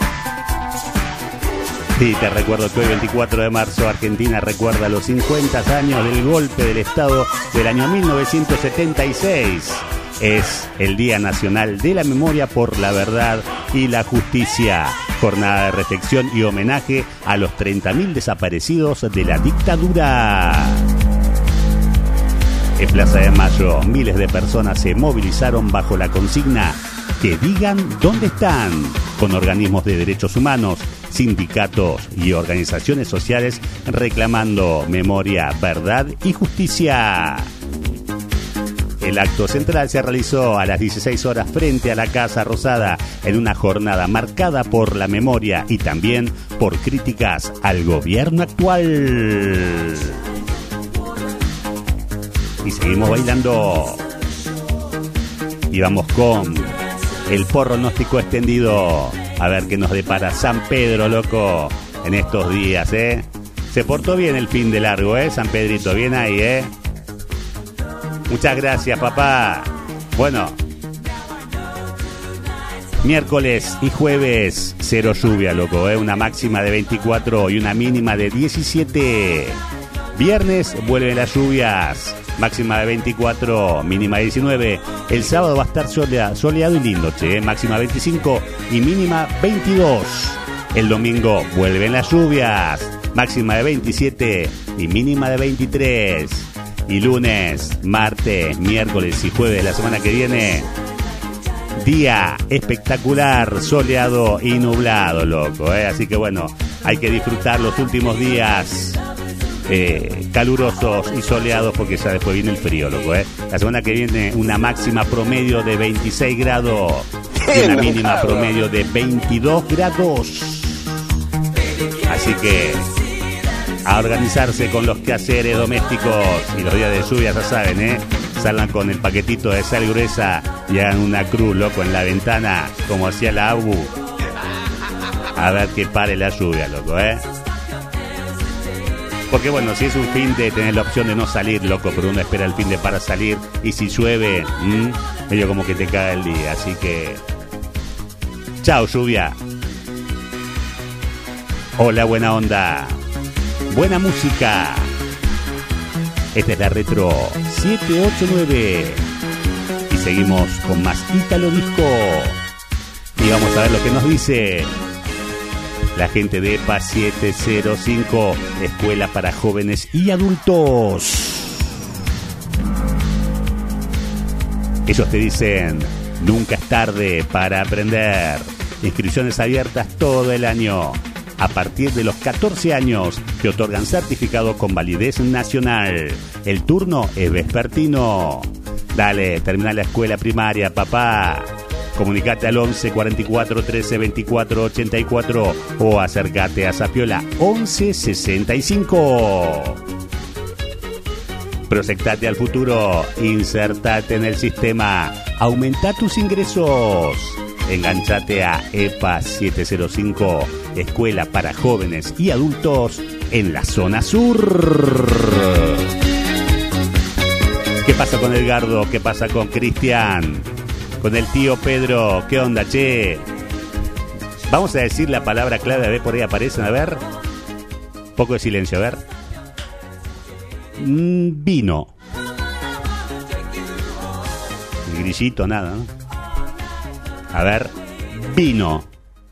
Sí, te recuerdo que hoy, veinticuatro de marzo, Argentina recuerda los cincuenta años del golpe del Estado del año mil novecientos setenta y seis. Es el Día Nacional de la Memoria por la Verdad y la Justicia. Jornada de reflexión y homenaje a los treinta mil desaparecidos de la dictadura. En Plaza de Mayo, miles de personas se movilizaron bajo la consigna "Que digan dónde están", con organismos de derechos humanos, sindicatos y organizaciones sociales reclamando memoria, verdad y justicia. El acto central se realizó a las dieciséis horas frente a la Casa Rosada en una jornada marcada por la memoria y también por críticas al gobierno actual. Y seguimos bailando. Y vamos con el pronóstico extendido. A ver qué nos depara San Pedro, loco, en estos días, ¿eh? Se portó bien el fin de largo, ¿eh? San Pedrito, bien ahí, ¿eh? Muchas gracias, papá. Bueno, miércoles y jueves, cero lluvia, loco, ¿eh? Una máxima de veinticuatro y una mínima de diecisiete. Viernes vuelven las lluvias, máxima de veinticuatro, mínima de diecinueve. El sábado va a estar solea, soleado y lindo, che, ¿eh? Máxima veinticinco y mínima veintidós. El domingo vuelven las lluvias, máxima de veintisiete y mínima de veintitrés. Y lunes, martes, miércoles y jueves de la semana que viene, día espectacular, soleado y nublado, loco, ¿eh? Así que bueno, hay que disfrutar los últimos días eh, calurosos y soleados, porque ya después viene el frío, loco, ¿eh? La semana que viene una máxima promedio de veintiséis grados y una mínima promedio de veintidós grados. Así que a organizarse con los quehaceres domésticos, y los días de lluvia, ya saben, ¿eh? Salgan con el paquetito de sal gruesa y hagan una cruz, loco, en la ventana, como hacía la Abu. A ver que pare la lluvia, loco, ¿eh? Porque bueno, si es un fin de tener la opción de no salir, loco, pero uno espera el fin de para salir, y si llueve, mmm, medio como que te caga el día. Así que chao, lluvia. Hola, buena onda. Buena música. Esta es la Retro siete ocho nueve. Y seguimos con más Ítalo Disco. Y vamos a ver lo que nos dice la gente de E P A siete cero cinco, Escuela para Jóvenes y Adultos. Ellos te dicen: nunca es tarde para aprender. Inscripciones abiertas todo el año. A partir de los catorce años te otorgan certificado con validez nacional. El turno es vespertino. Dale, termina la escuela primaria, papá. Comunicate al once cuarenta y cuatro trece veinticuatro ochenta y cuatro o acércate a Zapiola once sesenta y cinco. Proyectate al futuro, insertate en el sistema, aumenta tus ingresos. Enganchate a E P A siete cero cinco, Escuela para Jóvenes y Adultos en la zona sur. ¿Qué pasa con Edgardo? ¿Qué pasa con Cristian? Con el tío Pedro. ¿Qué onda, che? Vamos a decir la palabra clave, a ver, por ahí aparecen, a ver. Poco de silencio, a ver. Mm, vino. El grillito, nada, ¿no? A ver, vino.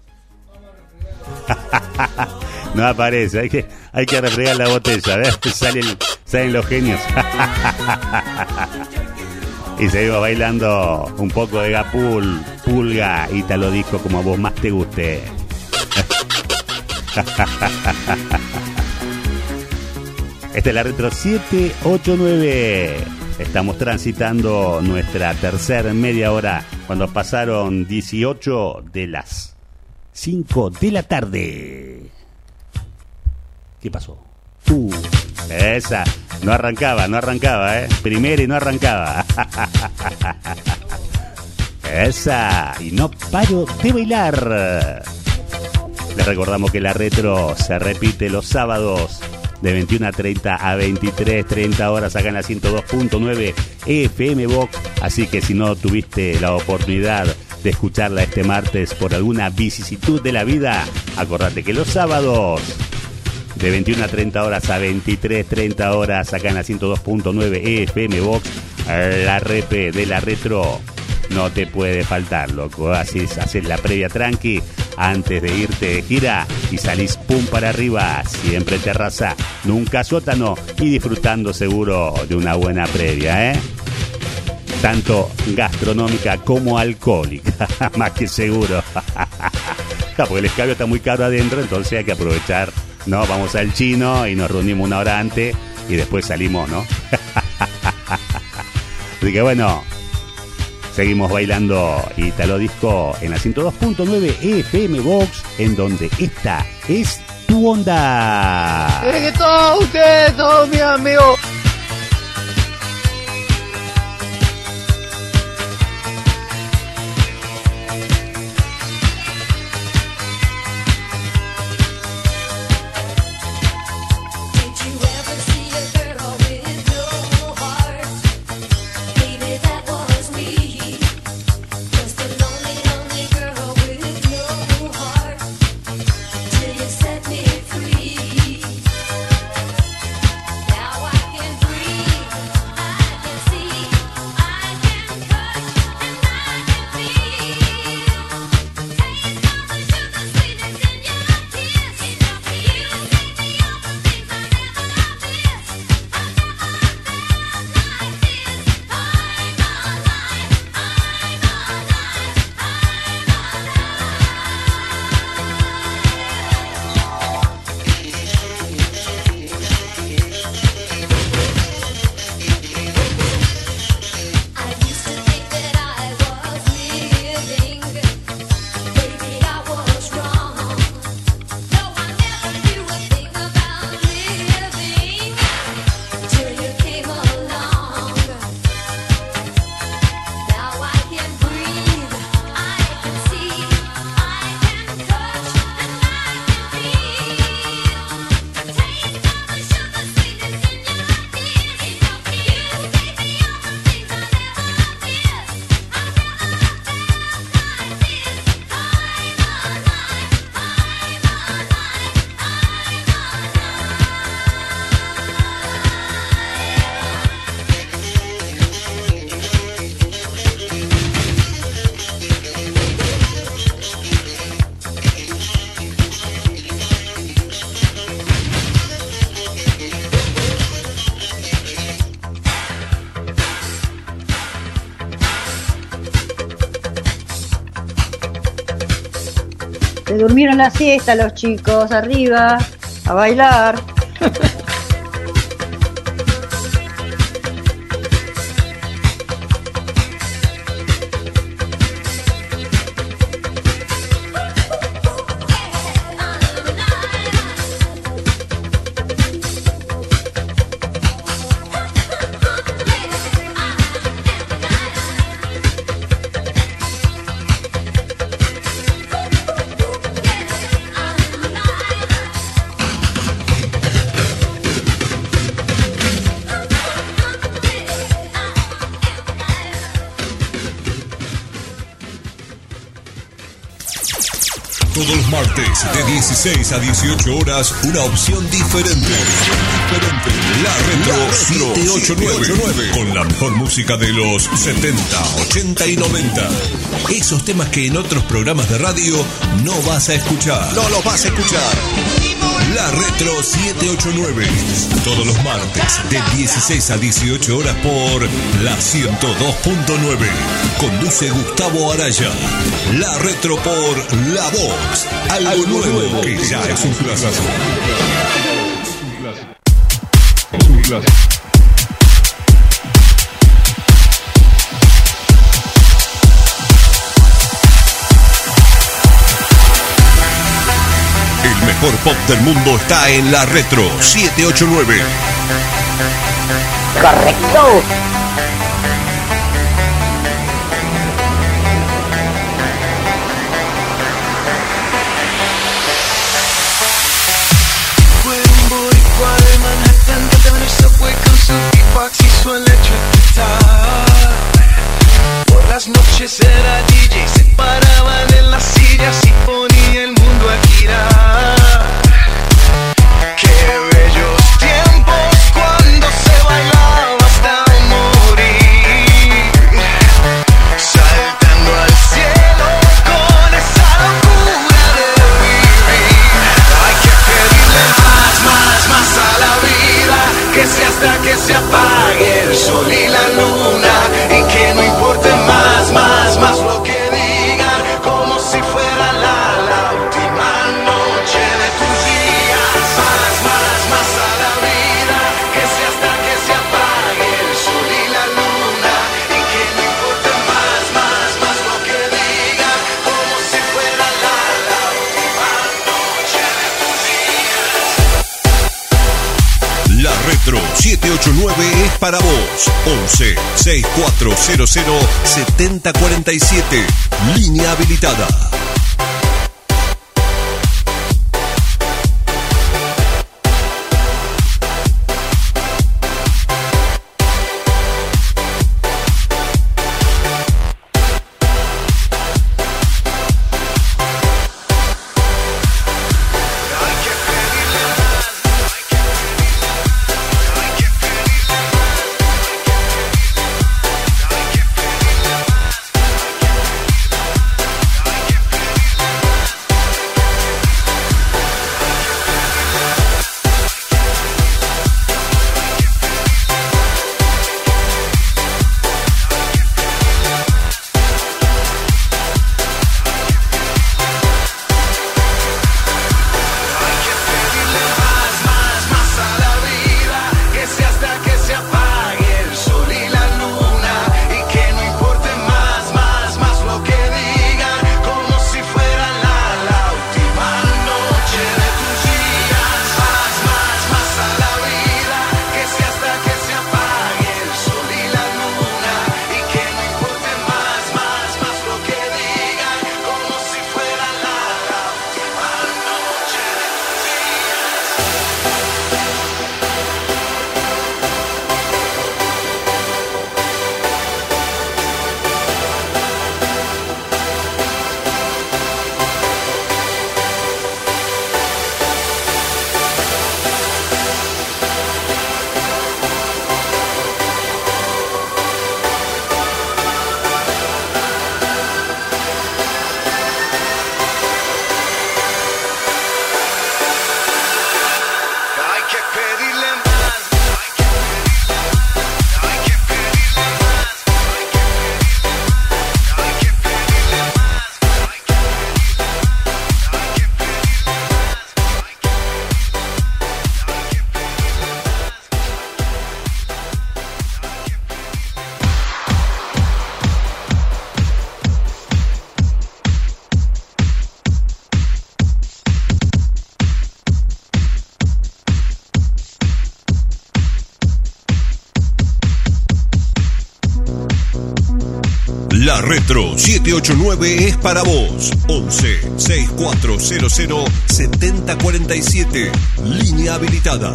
No aparece, hay que, hay que refregar la botella, a ver, salen, salen los genios. Y seguimos bailando un poco de Gapul, Pulga, Ítalo Disco, como a vos más te guste. Esta es la Retro siete ocho nueve. Estamos transitando nuestra tercera media hora, cuando pasaron dieciocho de las cinco de la tarde. ¿Qué pasó? Uh, esa, no arrancaba, no arrancaba, ¿eh? Primero y no arrancaba. Esa, y no paro de bailar. Les recordamos que la Retro se repite los sábados de veintiuna treinta a veintitrés treinta horas acá en la ciento dos punto nueve F M Box. Así que si no tuviste la oportunidad de escucharla este martes por alguna vicisitud de la vida, acordate que los sábados de veintiuna a treinta horas a veintitrés a treinta horas acá en la ciento dos punto nueve E F M Box, la repe de la retro no te puede faltar, loco. Haces, haces la previa tranqui antes de irte de gira y salís pum para arriba, siempre terraza, nunca sótano y disfrutando seguro de una buena previa, ¿eh? Tanto gastronómica como alcohólica, más que seguro. Porque el escabio está muy caro adentro, entonces hay que aprovechar, ¿no? Vamos al chino y nos reunimos una hora antes y después salimos, ¿no? Así que bueno, seguimos bailando Italo Disco en la ciento dos punto nueve E F M Box, en donde esta es tu onda. Es que todos ustedes, todos mis amigos. Se durmieron la siesta los chicos, arriba, a bailar. Todos los martes de dieciséis a dieciocho horas, una opción diferente. Diferente. La Retro siete ocho nueve. Con la mejor música de los setenta, ochenta y noventa. Esos temas que en otros programas de radio no vas a escuchar. No los vas a escuchar. La Retro siete ocho nueve. Todos los martes de dieciséis a dieciocho horas por la ciento dos punto nueve. Conduce Gustavo Araya. La Retro por La Voz. Algo, Algo nuevo, nuevo que ya es un clásico. Es un clásico. El mejor pop del mundo está en La Retro siete ocho nueve. Correcto. Por las noches era D J, se Retro siete ocho nueve es para vos. once sesenta y cuatro cero cero setenta cuarenta y siete. Línea habilitada. La Retro siete ocho nueve es para vos. once sesenta y cuatro cero cero setenta cuarenta y siete. Línea habilitada.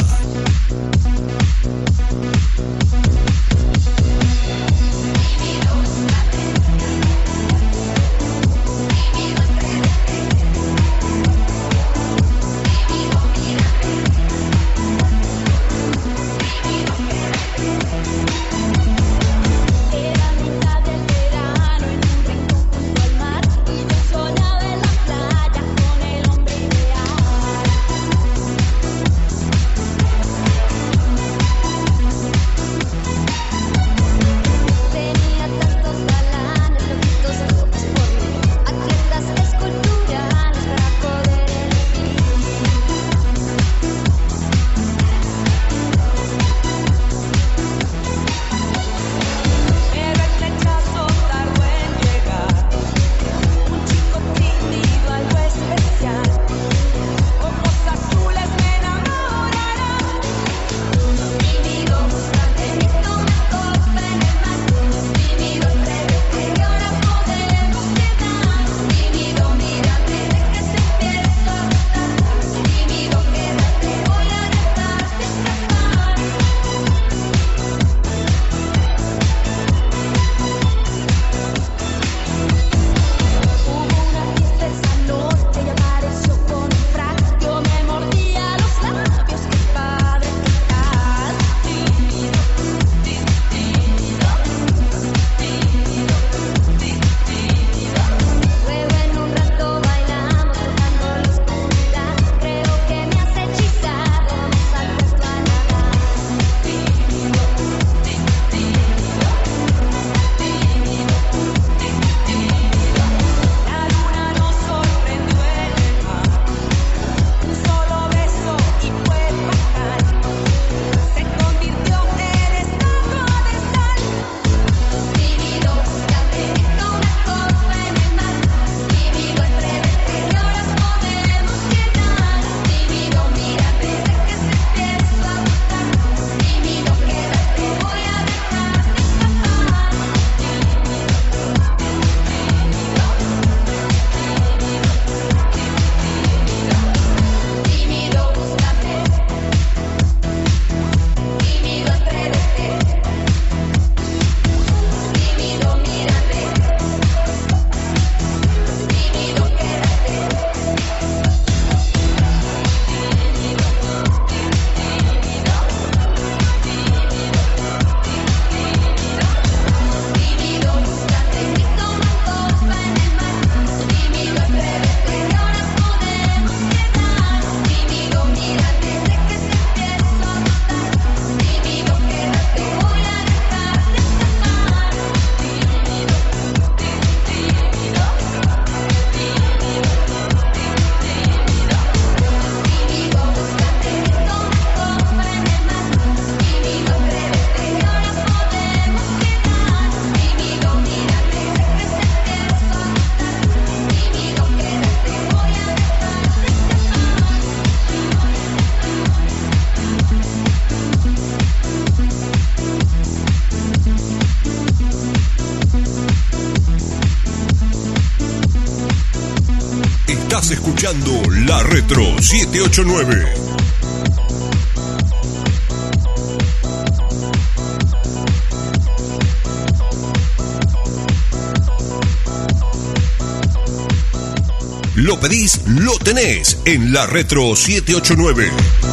Soñaba en la playa con el hombre ideal. Estás escuchando La Retro siete ocho nueve. Lo pedís, lo tenés en La Retro siete ocho nueve.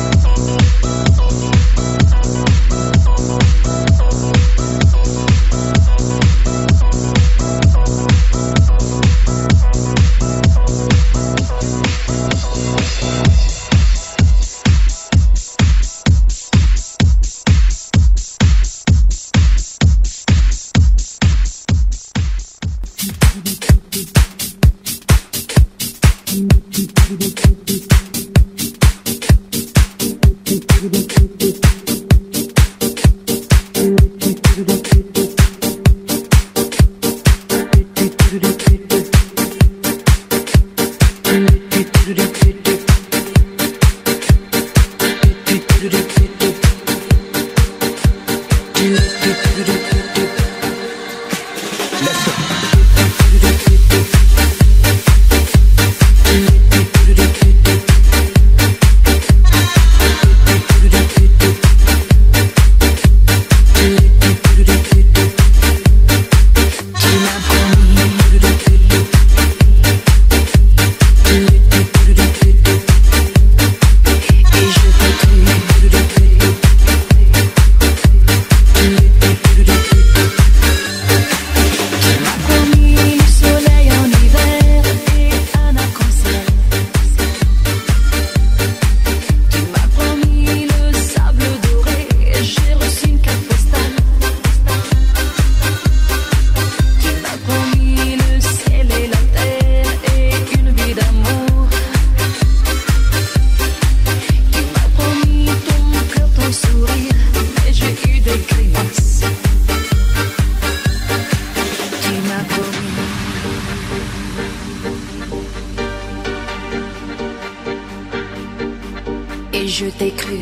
Et je t'ai cru.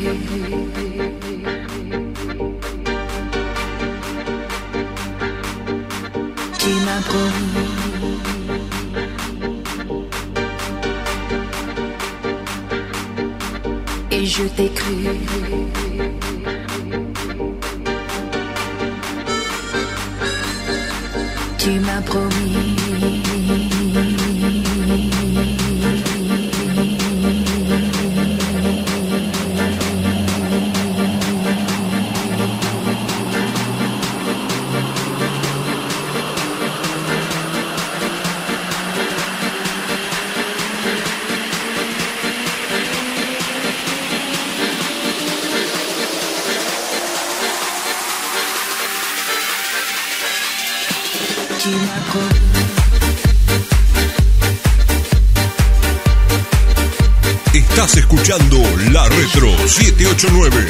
Tu m'as promis. Et je t'ai cru. Tu m'as promis. Tu m'as promis. Estás escuchando La Retro siete ocho nueve.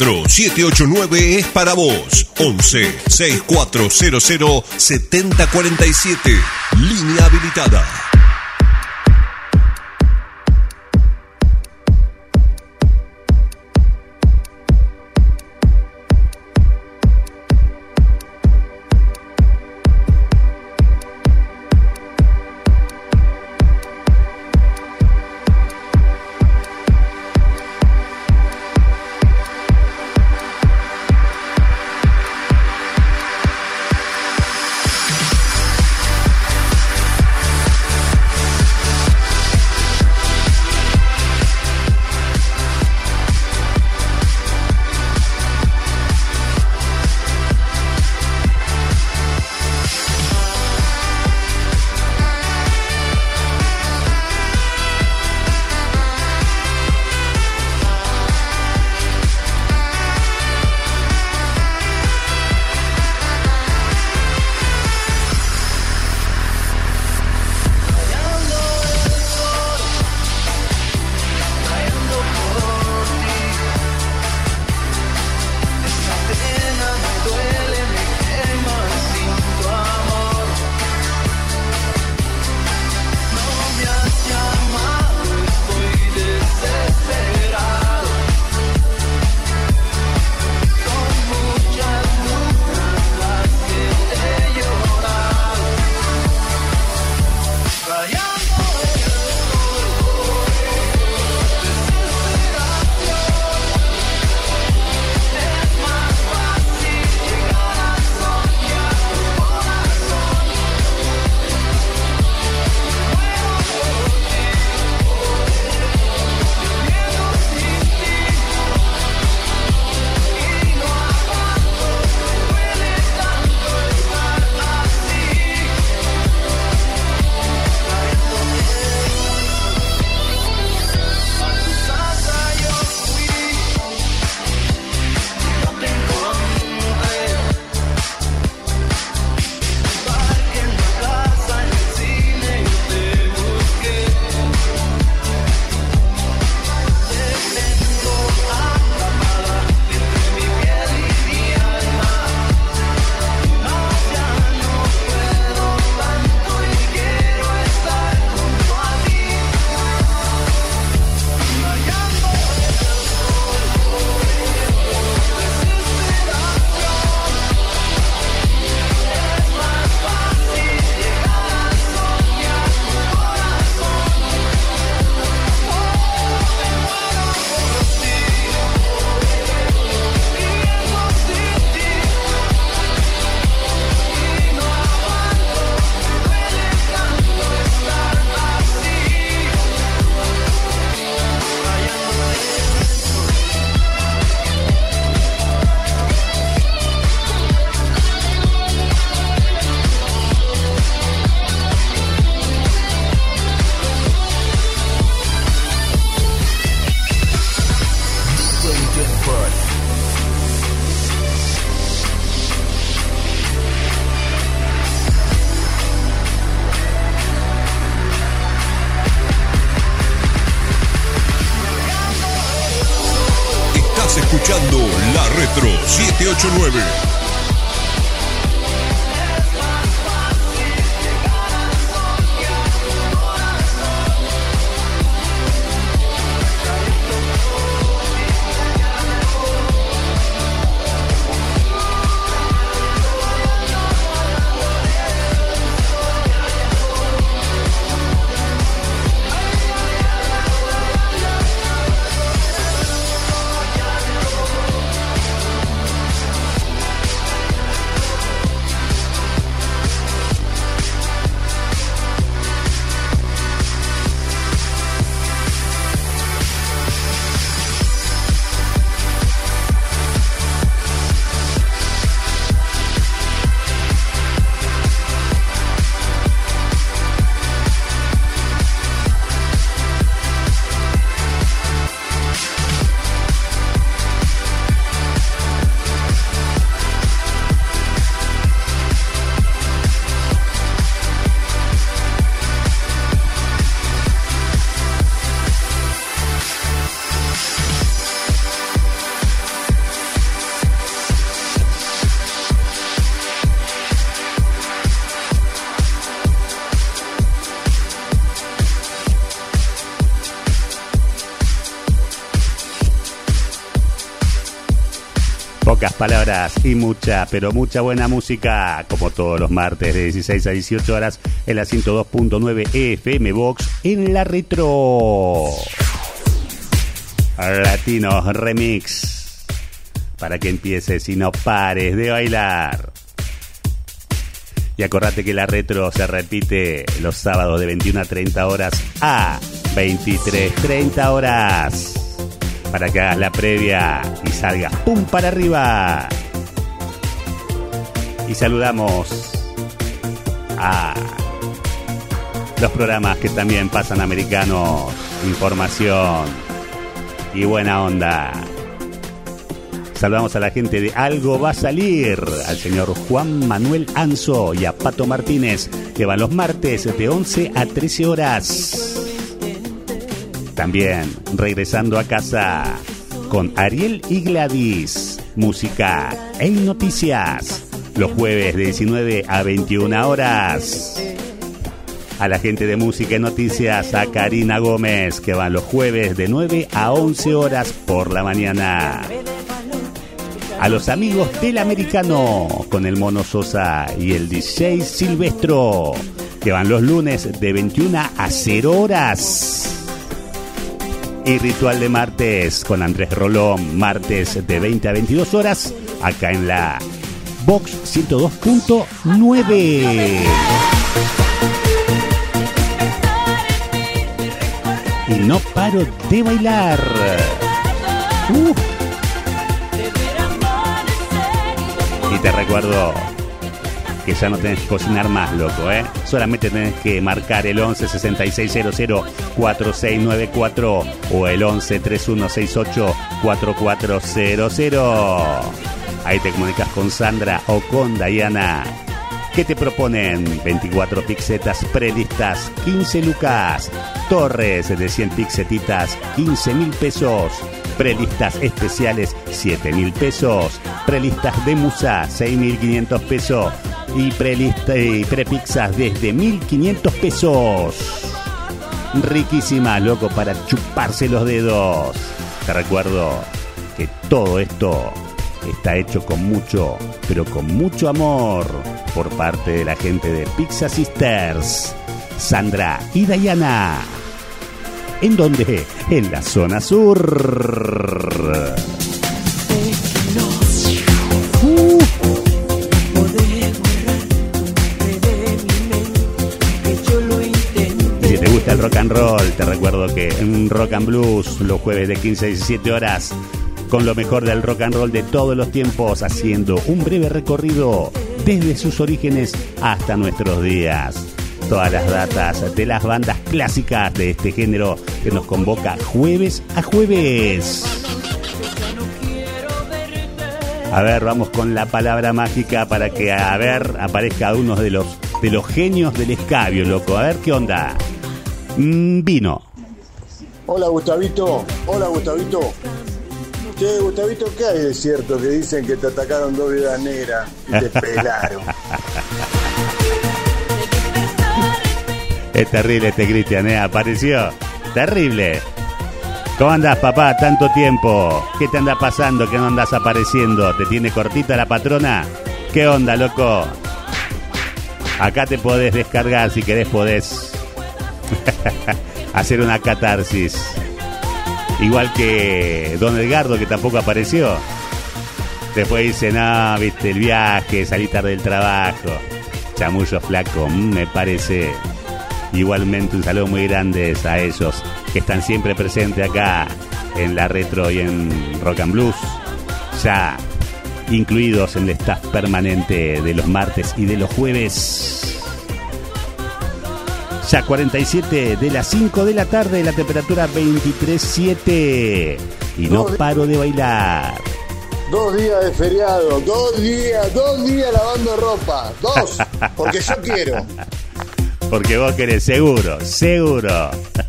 Retro siete ocho nueve es para vos. once sesenta y cuatro cero cero setenta cuarenta y siete. Línea habilitada. Escuchando La Retro siete ocho nueve. Pocas palabras y mucha, pero mucha buena música, como todos los martes de dieciséis a dieciocho horas en la ciento dos punto nueve F M Box en la retro. Latinos Remix, para que empieces y no pares de bailar. Y acordate que la retro se repite los sábados de veintiuna a treinta horas a veintitrés treinta horas, para que hagas la previa y salgas pum para arriba. Y saludamos a los programas que también pasan americanos, información y buena onda. Saludamos a la gente de Algo Va a Salir, al señor Juan Manuel Anzo y a Pato Martínez, que van los martes de once a trece horas. También regresando a casa con Ariel y Gladys, música e noticias, los jueves de diecinueve a veintiuna horas. A la gente de música y noticias, a Karina Gómez, que van los jueves de nueve a once horas por la mañana. A los amigos del Americano, con el Mono Sosa y el D J Silvestro, que van los lunes de veintiuna a cero horas. Y Ritual de Martes con Andrés Rolón, martes de veinte a veintidós horas, acá en la Box ciento dos punto nueve. Y no paro de bailar. Uh. Y te recuerdo que ya no tenés que cocinar más, loco, ¿eh? Solamente tenés que marcar el once sesenta y seis cero cero cuatro seis nueve cuatro o el once treinta y uno sesenta y ocho cuarenta y cuatro cero cero. Ahí te comunicas con Sandra o con Diana. ¿Qué te proponen? veinticuatro pixetas prelistas, quince lucas. Torres de cien pixetitas, quince mil pesos. Prelistas especiales, siete mil pesos. Prelistas de Musa, seis mil quinientos pesos. Y, prelista, y prepizzas desde mil quinientos pesos. Riquísimas, loco, para chuparse los dedos. Te recuerdo que todo esto está hecho con mucho, pero con mucho amor por parte de la gente de Pizza Sisters, Sandra y Diana. ¿En dónde? En la zona sur. Uh. Y si te gusta el rock and roll, te recuerdo que en Rock and Blues, los jueves de quince a diecisiete horas, con lo mejor del rock and roll de todos los tiempos, haciendo un breve recorrido desde sus orígenes hasta nuestros días. Todas las datas de las bandas clásicas de este género que nos convoca jueves a jueves. A ver, vamos con la palabra mágica para que, a ver, aparezca uno de los, de los genios del escabio, loco. A ver, ¿qué onda? Mm, vino. Hola, Gustavito. Hola, Gustavito. Che, Gustavito, ¿qué hay de cierto que dicen que te atacaron dos viudas negras y te pelaron? Es terrible este Cristian, ¿eh? Apareció. Terrible. ¿Cómo andás, papá? Tanto tiempo. ¿Qué te anda pasando que no andás apareciendo? ¿Te tiene cortita la patrona? ¿Qué onda, loco? Acá te podés descargar, si querés podés hacer una catarsis. Igual que Don Edgardo, que tampoco apareció. Después dice, no, viste, el viaje, salí tarde del trabajo. Chamullo flaco, mm, me parece. Igualmente un saludo muy grande a ellos que están siempre presentes acá en la retro y en Rock and Blues, ya incluidos en el staff permanente de los martes y de los jueves. Ya cuarenta y siete de las cinco de la tarde, la temperatura veintitrés siete. Y no paro de bailar. Dos días de feriado, dos días, dos días lavando ropa, dos, porque yo quiero. Porque vos querés, seguro, seguro.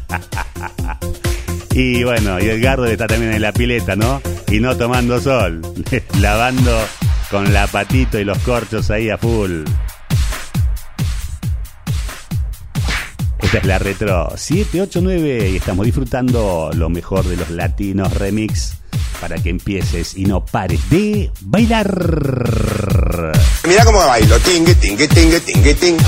Y bueno, y Edgardo está también en la pileta, ¿no? Y no tomando sol, lavando con la patito y los corchos ahí a full. Esta es la Retro siete ocho nueve y estamos disfrutando lo mejor de los latinos remix para que empieces y no pares de bailar. Mira cómo bailo, tingue, tingue, tingue, tingue, tingue.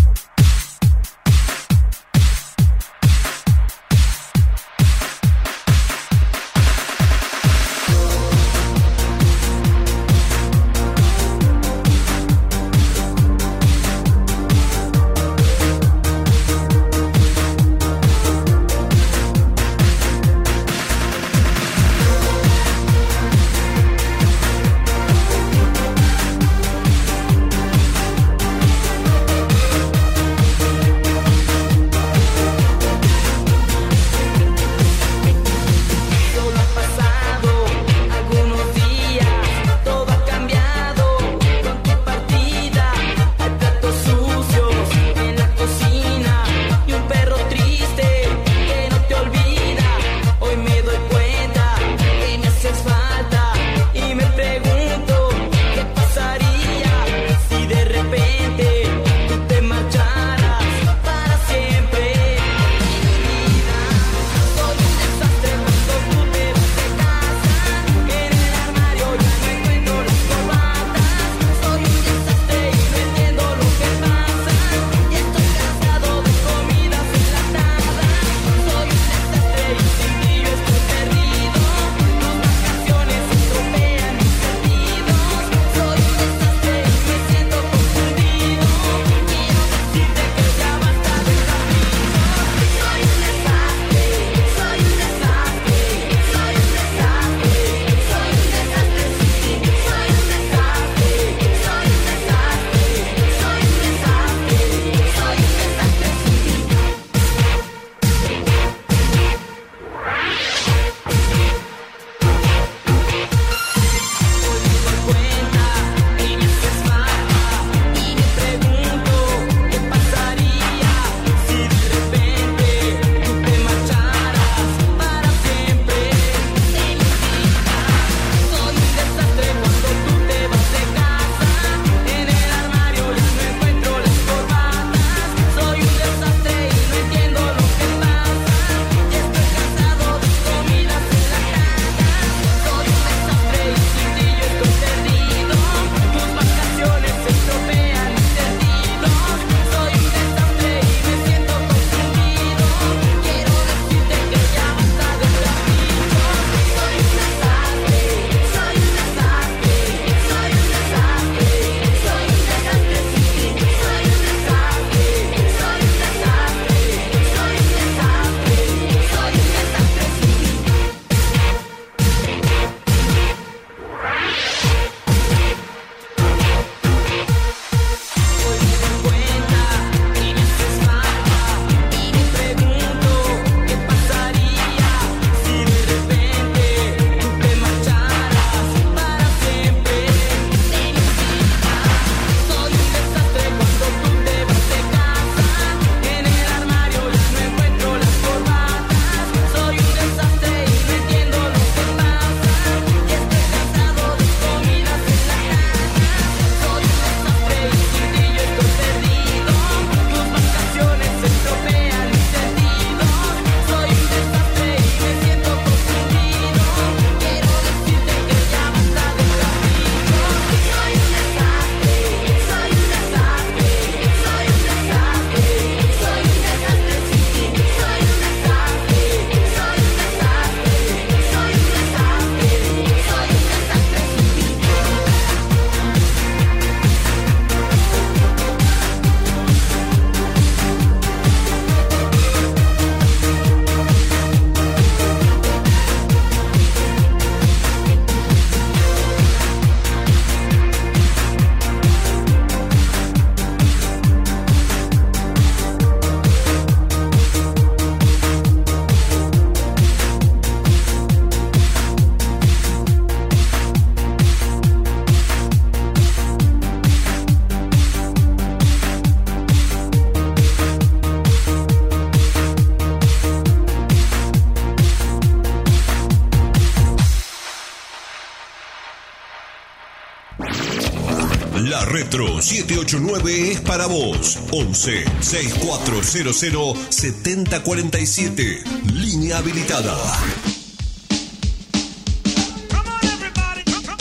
La Retro siete ocho nueve es para vos. once sesenta y cuatro cero cero setenta cuarenta y siete. Línea habilitada.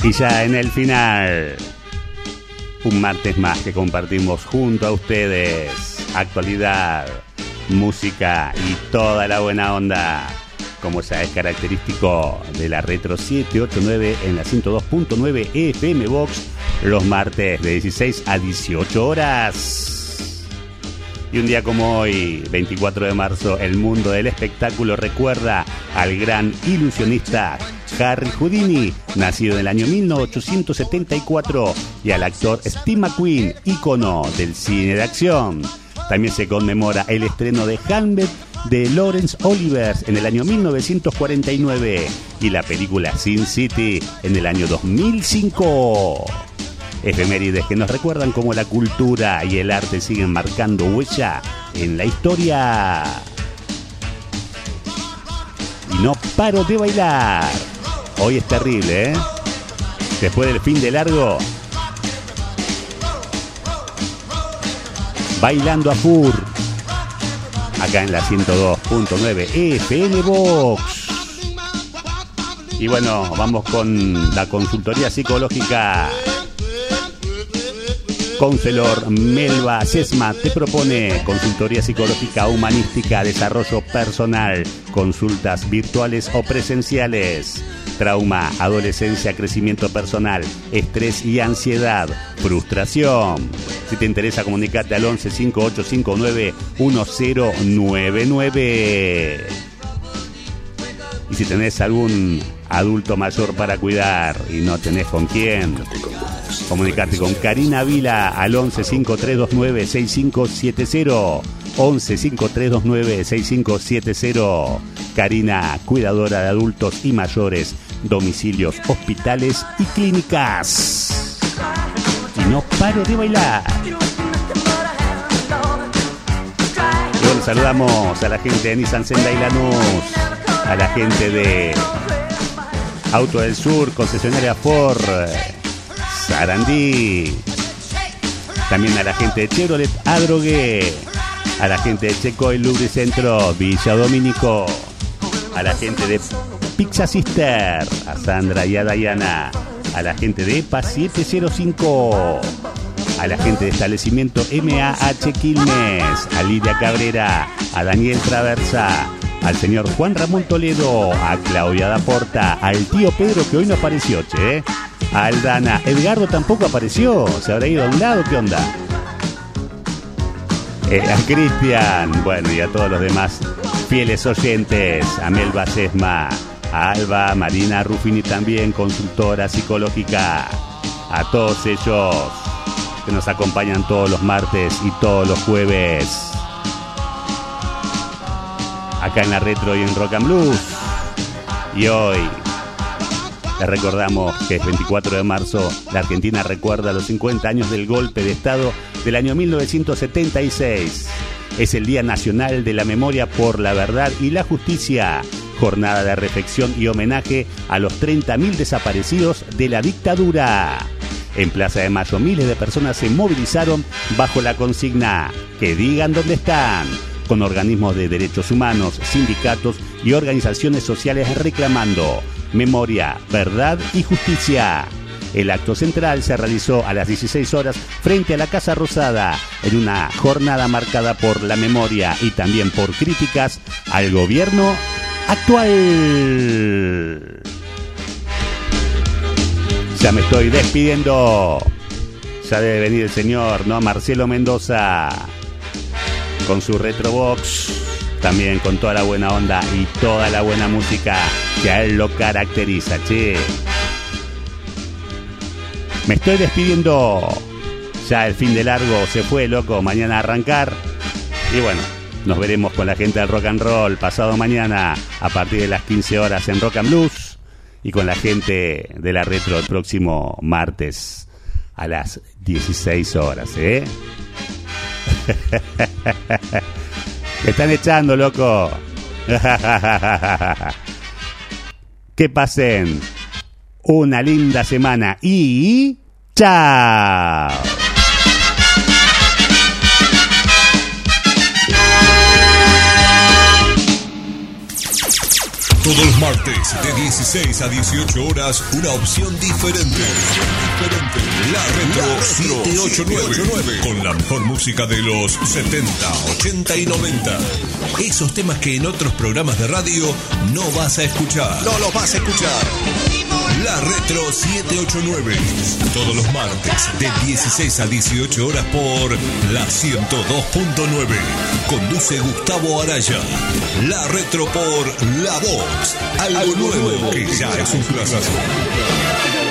Y ya en el final, un martes más que compartimos junto a ustedes actualidad, música y toda la buena onda, como ya es característico de la Retro siete ocho nueve en la ciento dos punto nueve F M Box, los martes de dieciséis a dieciocho horas. Y un día como hoy, veinticuatro de marzo, el mundo del espectáculo recuerda al gran ilusionista Harry Houdini, nacido en el año mil ochocientos setenta y cuatro, y al actor Steve McQueen, ícono del cine de acción. También se conmemora el estreno de Hamlet de Laurence Olivier en el año mil novecientos cuarenta y nueve y la película Sin City en el año dos mil cinco. Efemérides que nos recuerdan cómo la cultura y el arte siguen marcando huella en la historia. Y no paro de bailar. Hoy es terrible, ¿eh? Después del fin de largo, bailando a full, acá en la ciento dos punto nueve F M Box. Y bueno, vamos con la consultoría psicológica. Counselor Melba Sesma te propone consultoría psicológica humanística, desarrollo personal, consultas virtuales o presenciales, trauma, adolescencia, crecimiento personal, estrés y ansiedad, frustración. Si te interesa, comunicate al once cinco ocho cinco nueve uno cero nueve nueve. Y si tenés algún adulto mayor para cuidar y no tenés con quién, comunicate con Karina Vila al once cinco tres dos nueve seis cinco siete cero. once cinco tres dos nueve seis cinco siete cero. Karina, cuidadora de adultos y mayores, domicilios, hospitales y clínicas. Y no paro de bailar. Y bueno, saludamos a la gente de Nissan Sendai Lanús, a la gente de Auto del Sur, concesionaria Ford Sarandí, también a la gente de Chevrolet Adrogué, a la gente de Checoy Lubricentro Villa Domínico, a la gente de Pizza Sister, a Sandra y a Dayana, a la gente de E P A siete cero cinco, a la gente de Establecimiento M A H Quilmes, a Lidia Cabrera, a Daniel Traversa, al señor Juan Ramón Toledo, a Claudia Daporta, al tío Pedro que hoy no apareció, che, a Aldana. Edgardo tampoco apareció, se habrá ido a un lado, ¿qué onda? Eh, a Cristian, bueno, y a todos los demás fieles oyentes, a Melba Sesma, a Alba, Marina Ruffini también, consultora psicológica, a todos ellos que nos acompañan todos los martes y todos los jueves, acá en la Retro y en Rock and Blues. Y hoy les recordamos que es veinticuatro de marzo, la Argentina recuerda los cincuenta años del golpe de Estado del año mil novecientos setenta y seis. Es el Día Nacional de la Memoria por la Verdad y la Justicia, jornada de reflexión y homenaje a los treinta mil desaparecidos de la dictadura. En Plaza de Mayo miles de personas se movilizaron bajo la consigna "que digan dónde están", con organismos de derechos humanos, sindicatos y organizaciones sociales reclamando memoria, verdad y justicia. El acto central se realizó a las dieciséis horas frente a la Casa Rosada, en una jornada marcada por la memoria y también por críticas al gobierno actual. Ya me estoy despidiendo. Ya debe venir el señor, ¿no? Marcelo Mendoza, con su Retrobox, también con toda la buena onda y toda la buena música que a él lo caracteriza, che. Me estoy despidiendo. Ya el fin de largo se fue, loco. Mañana a arrancar. Y bueno, nos veremos con la gente del Rock and Roll pasado mañana a partir de las quince horas en Rock and Blues. Y con la gente de la Retro el próximo martes a las dieciséis horas, ¿eh? Te están echando, loco. Que pasen una linda semana y ¡chao! Todo Todos los martes de dieciséis a dieciocho horas, una opción diferente. Diferente. La Retro siete ocho nueve. Con la mejor música de los setenta, ochenta y noventa. Esos temas que en otros programas de radio no vas a escuchar. No los vas a escuchar. La Retro siete ocho nueve. Todos los martes de dieciséis a dieciocho horas por la ciento dos punto nueve. Conduce Gustavo Araya. La Retro por La Voz. Algo nuevo que ya es un placer.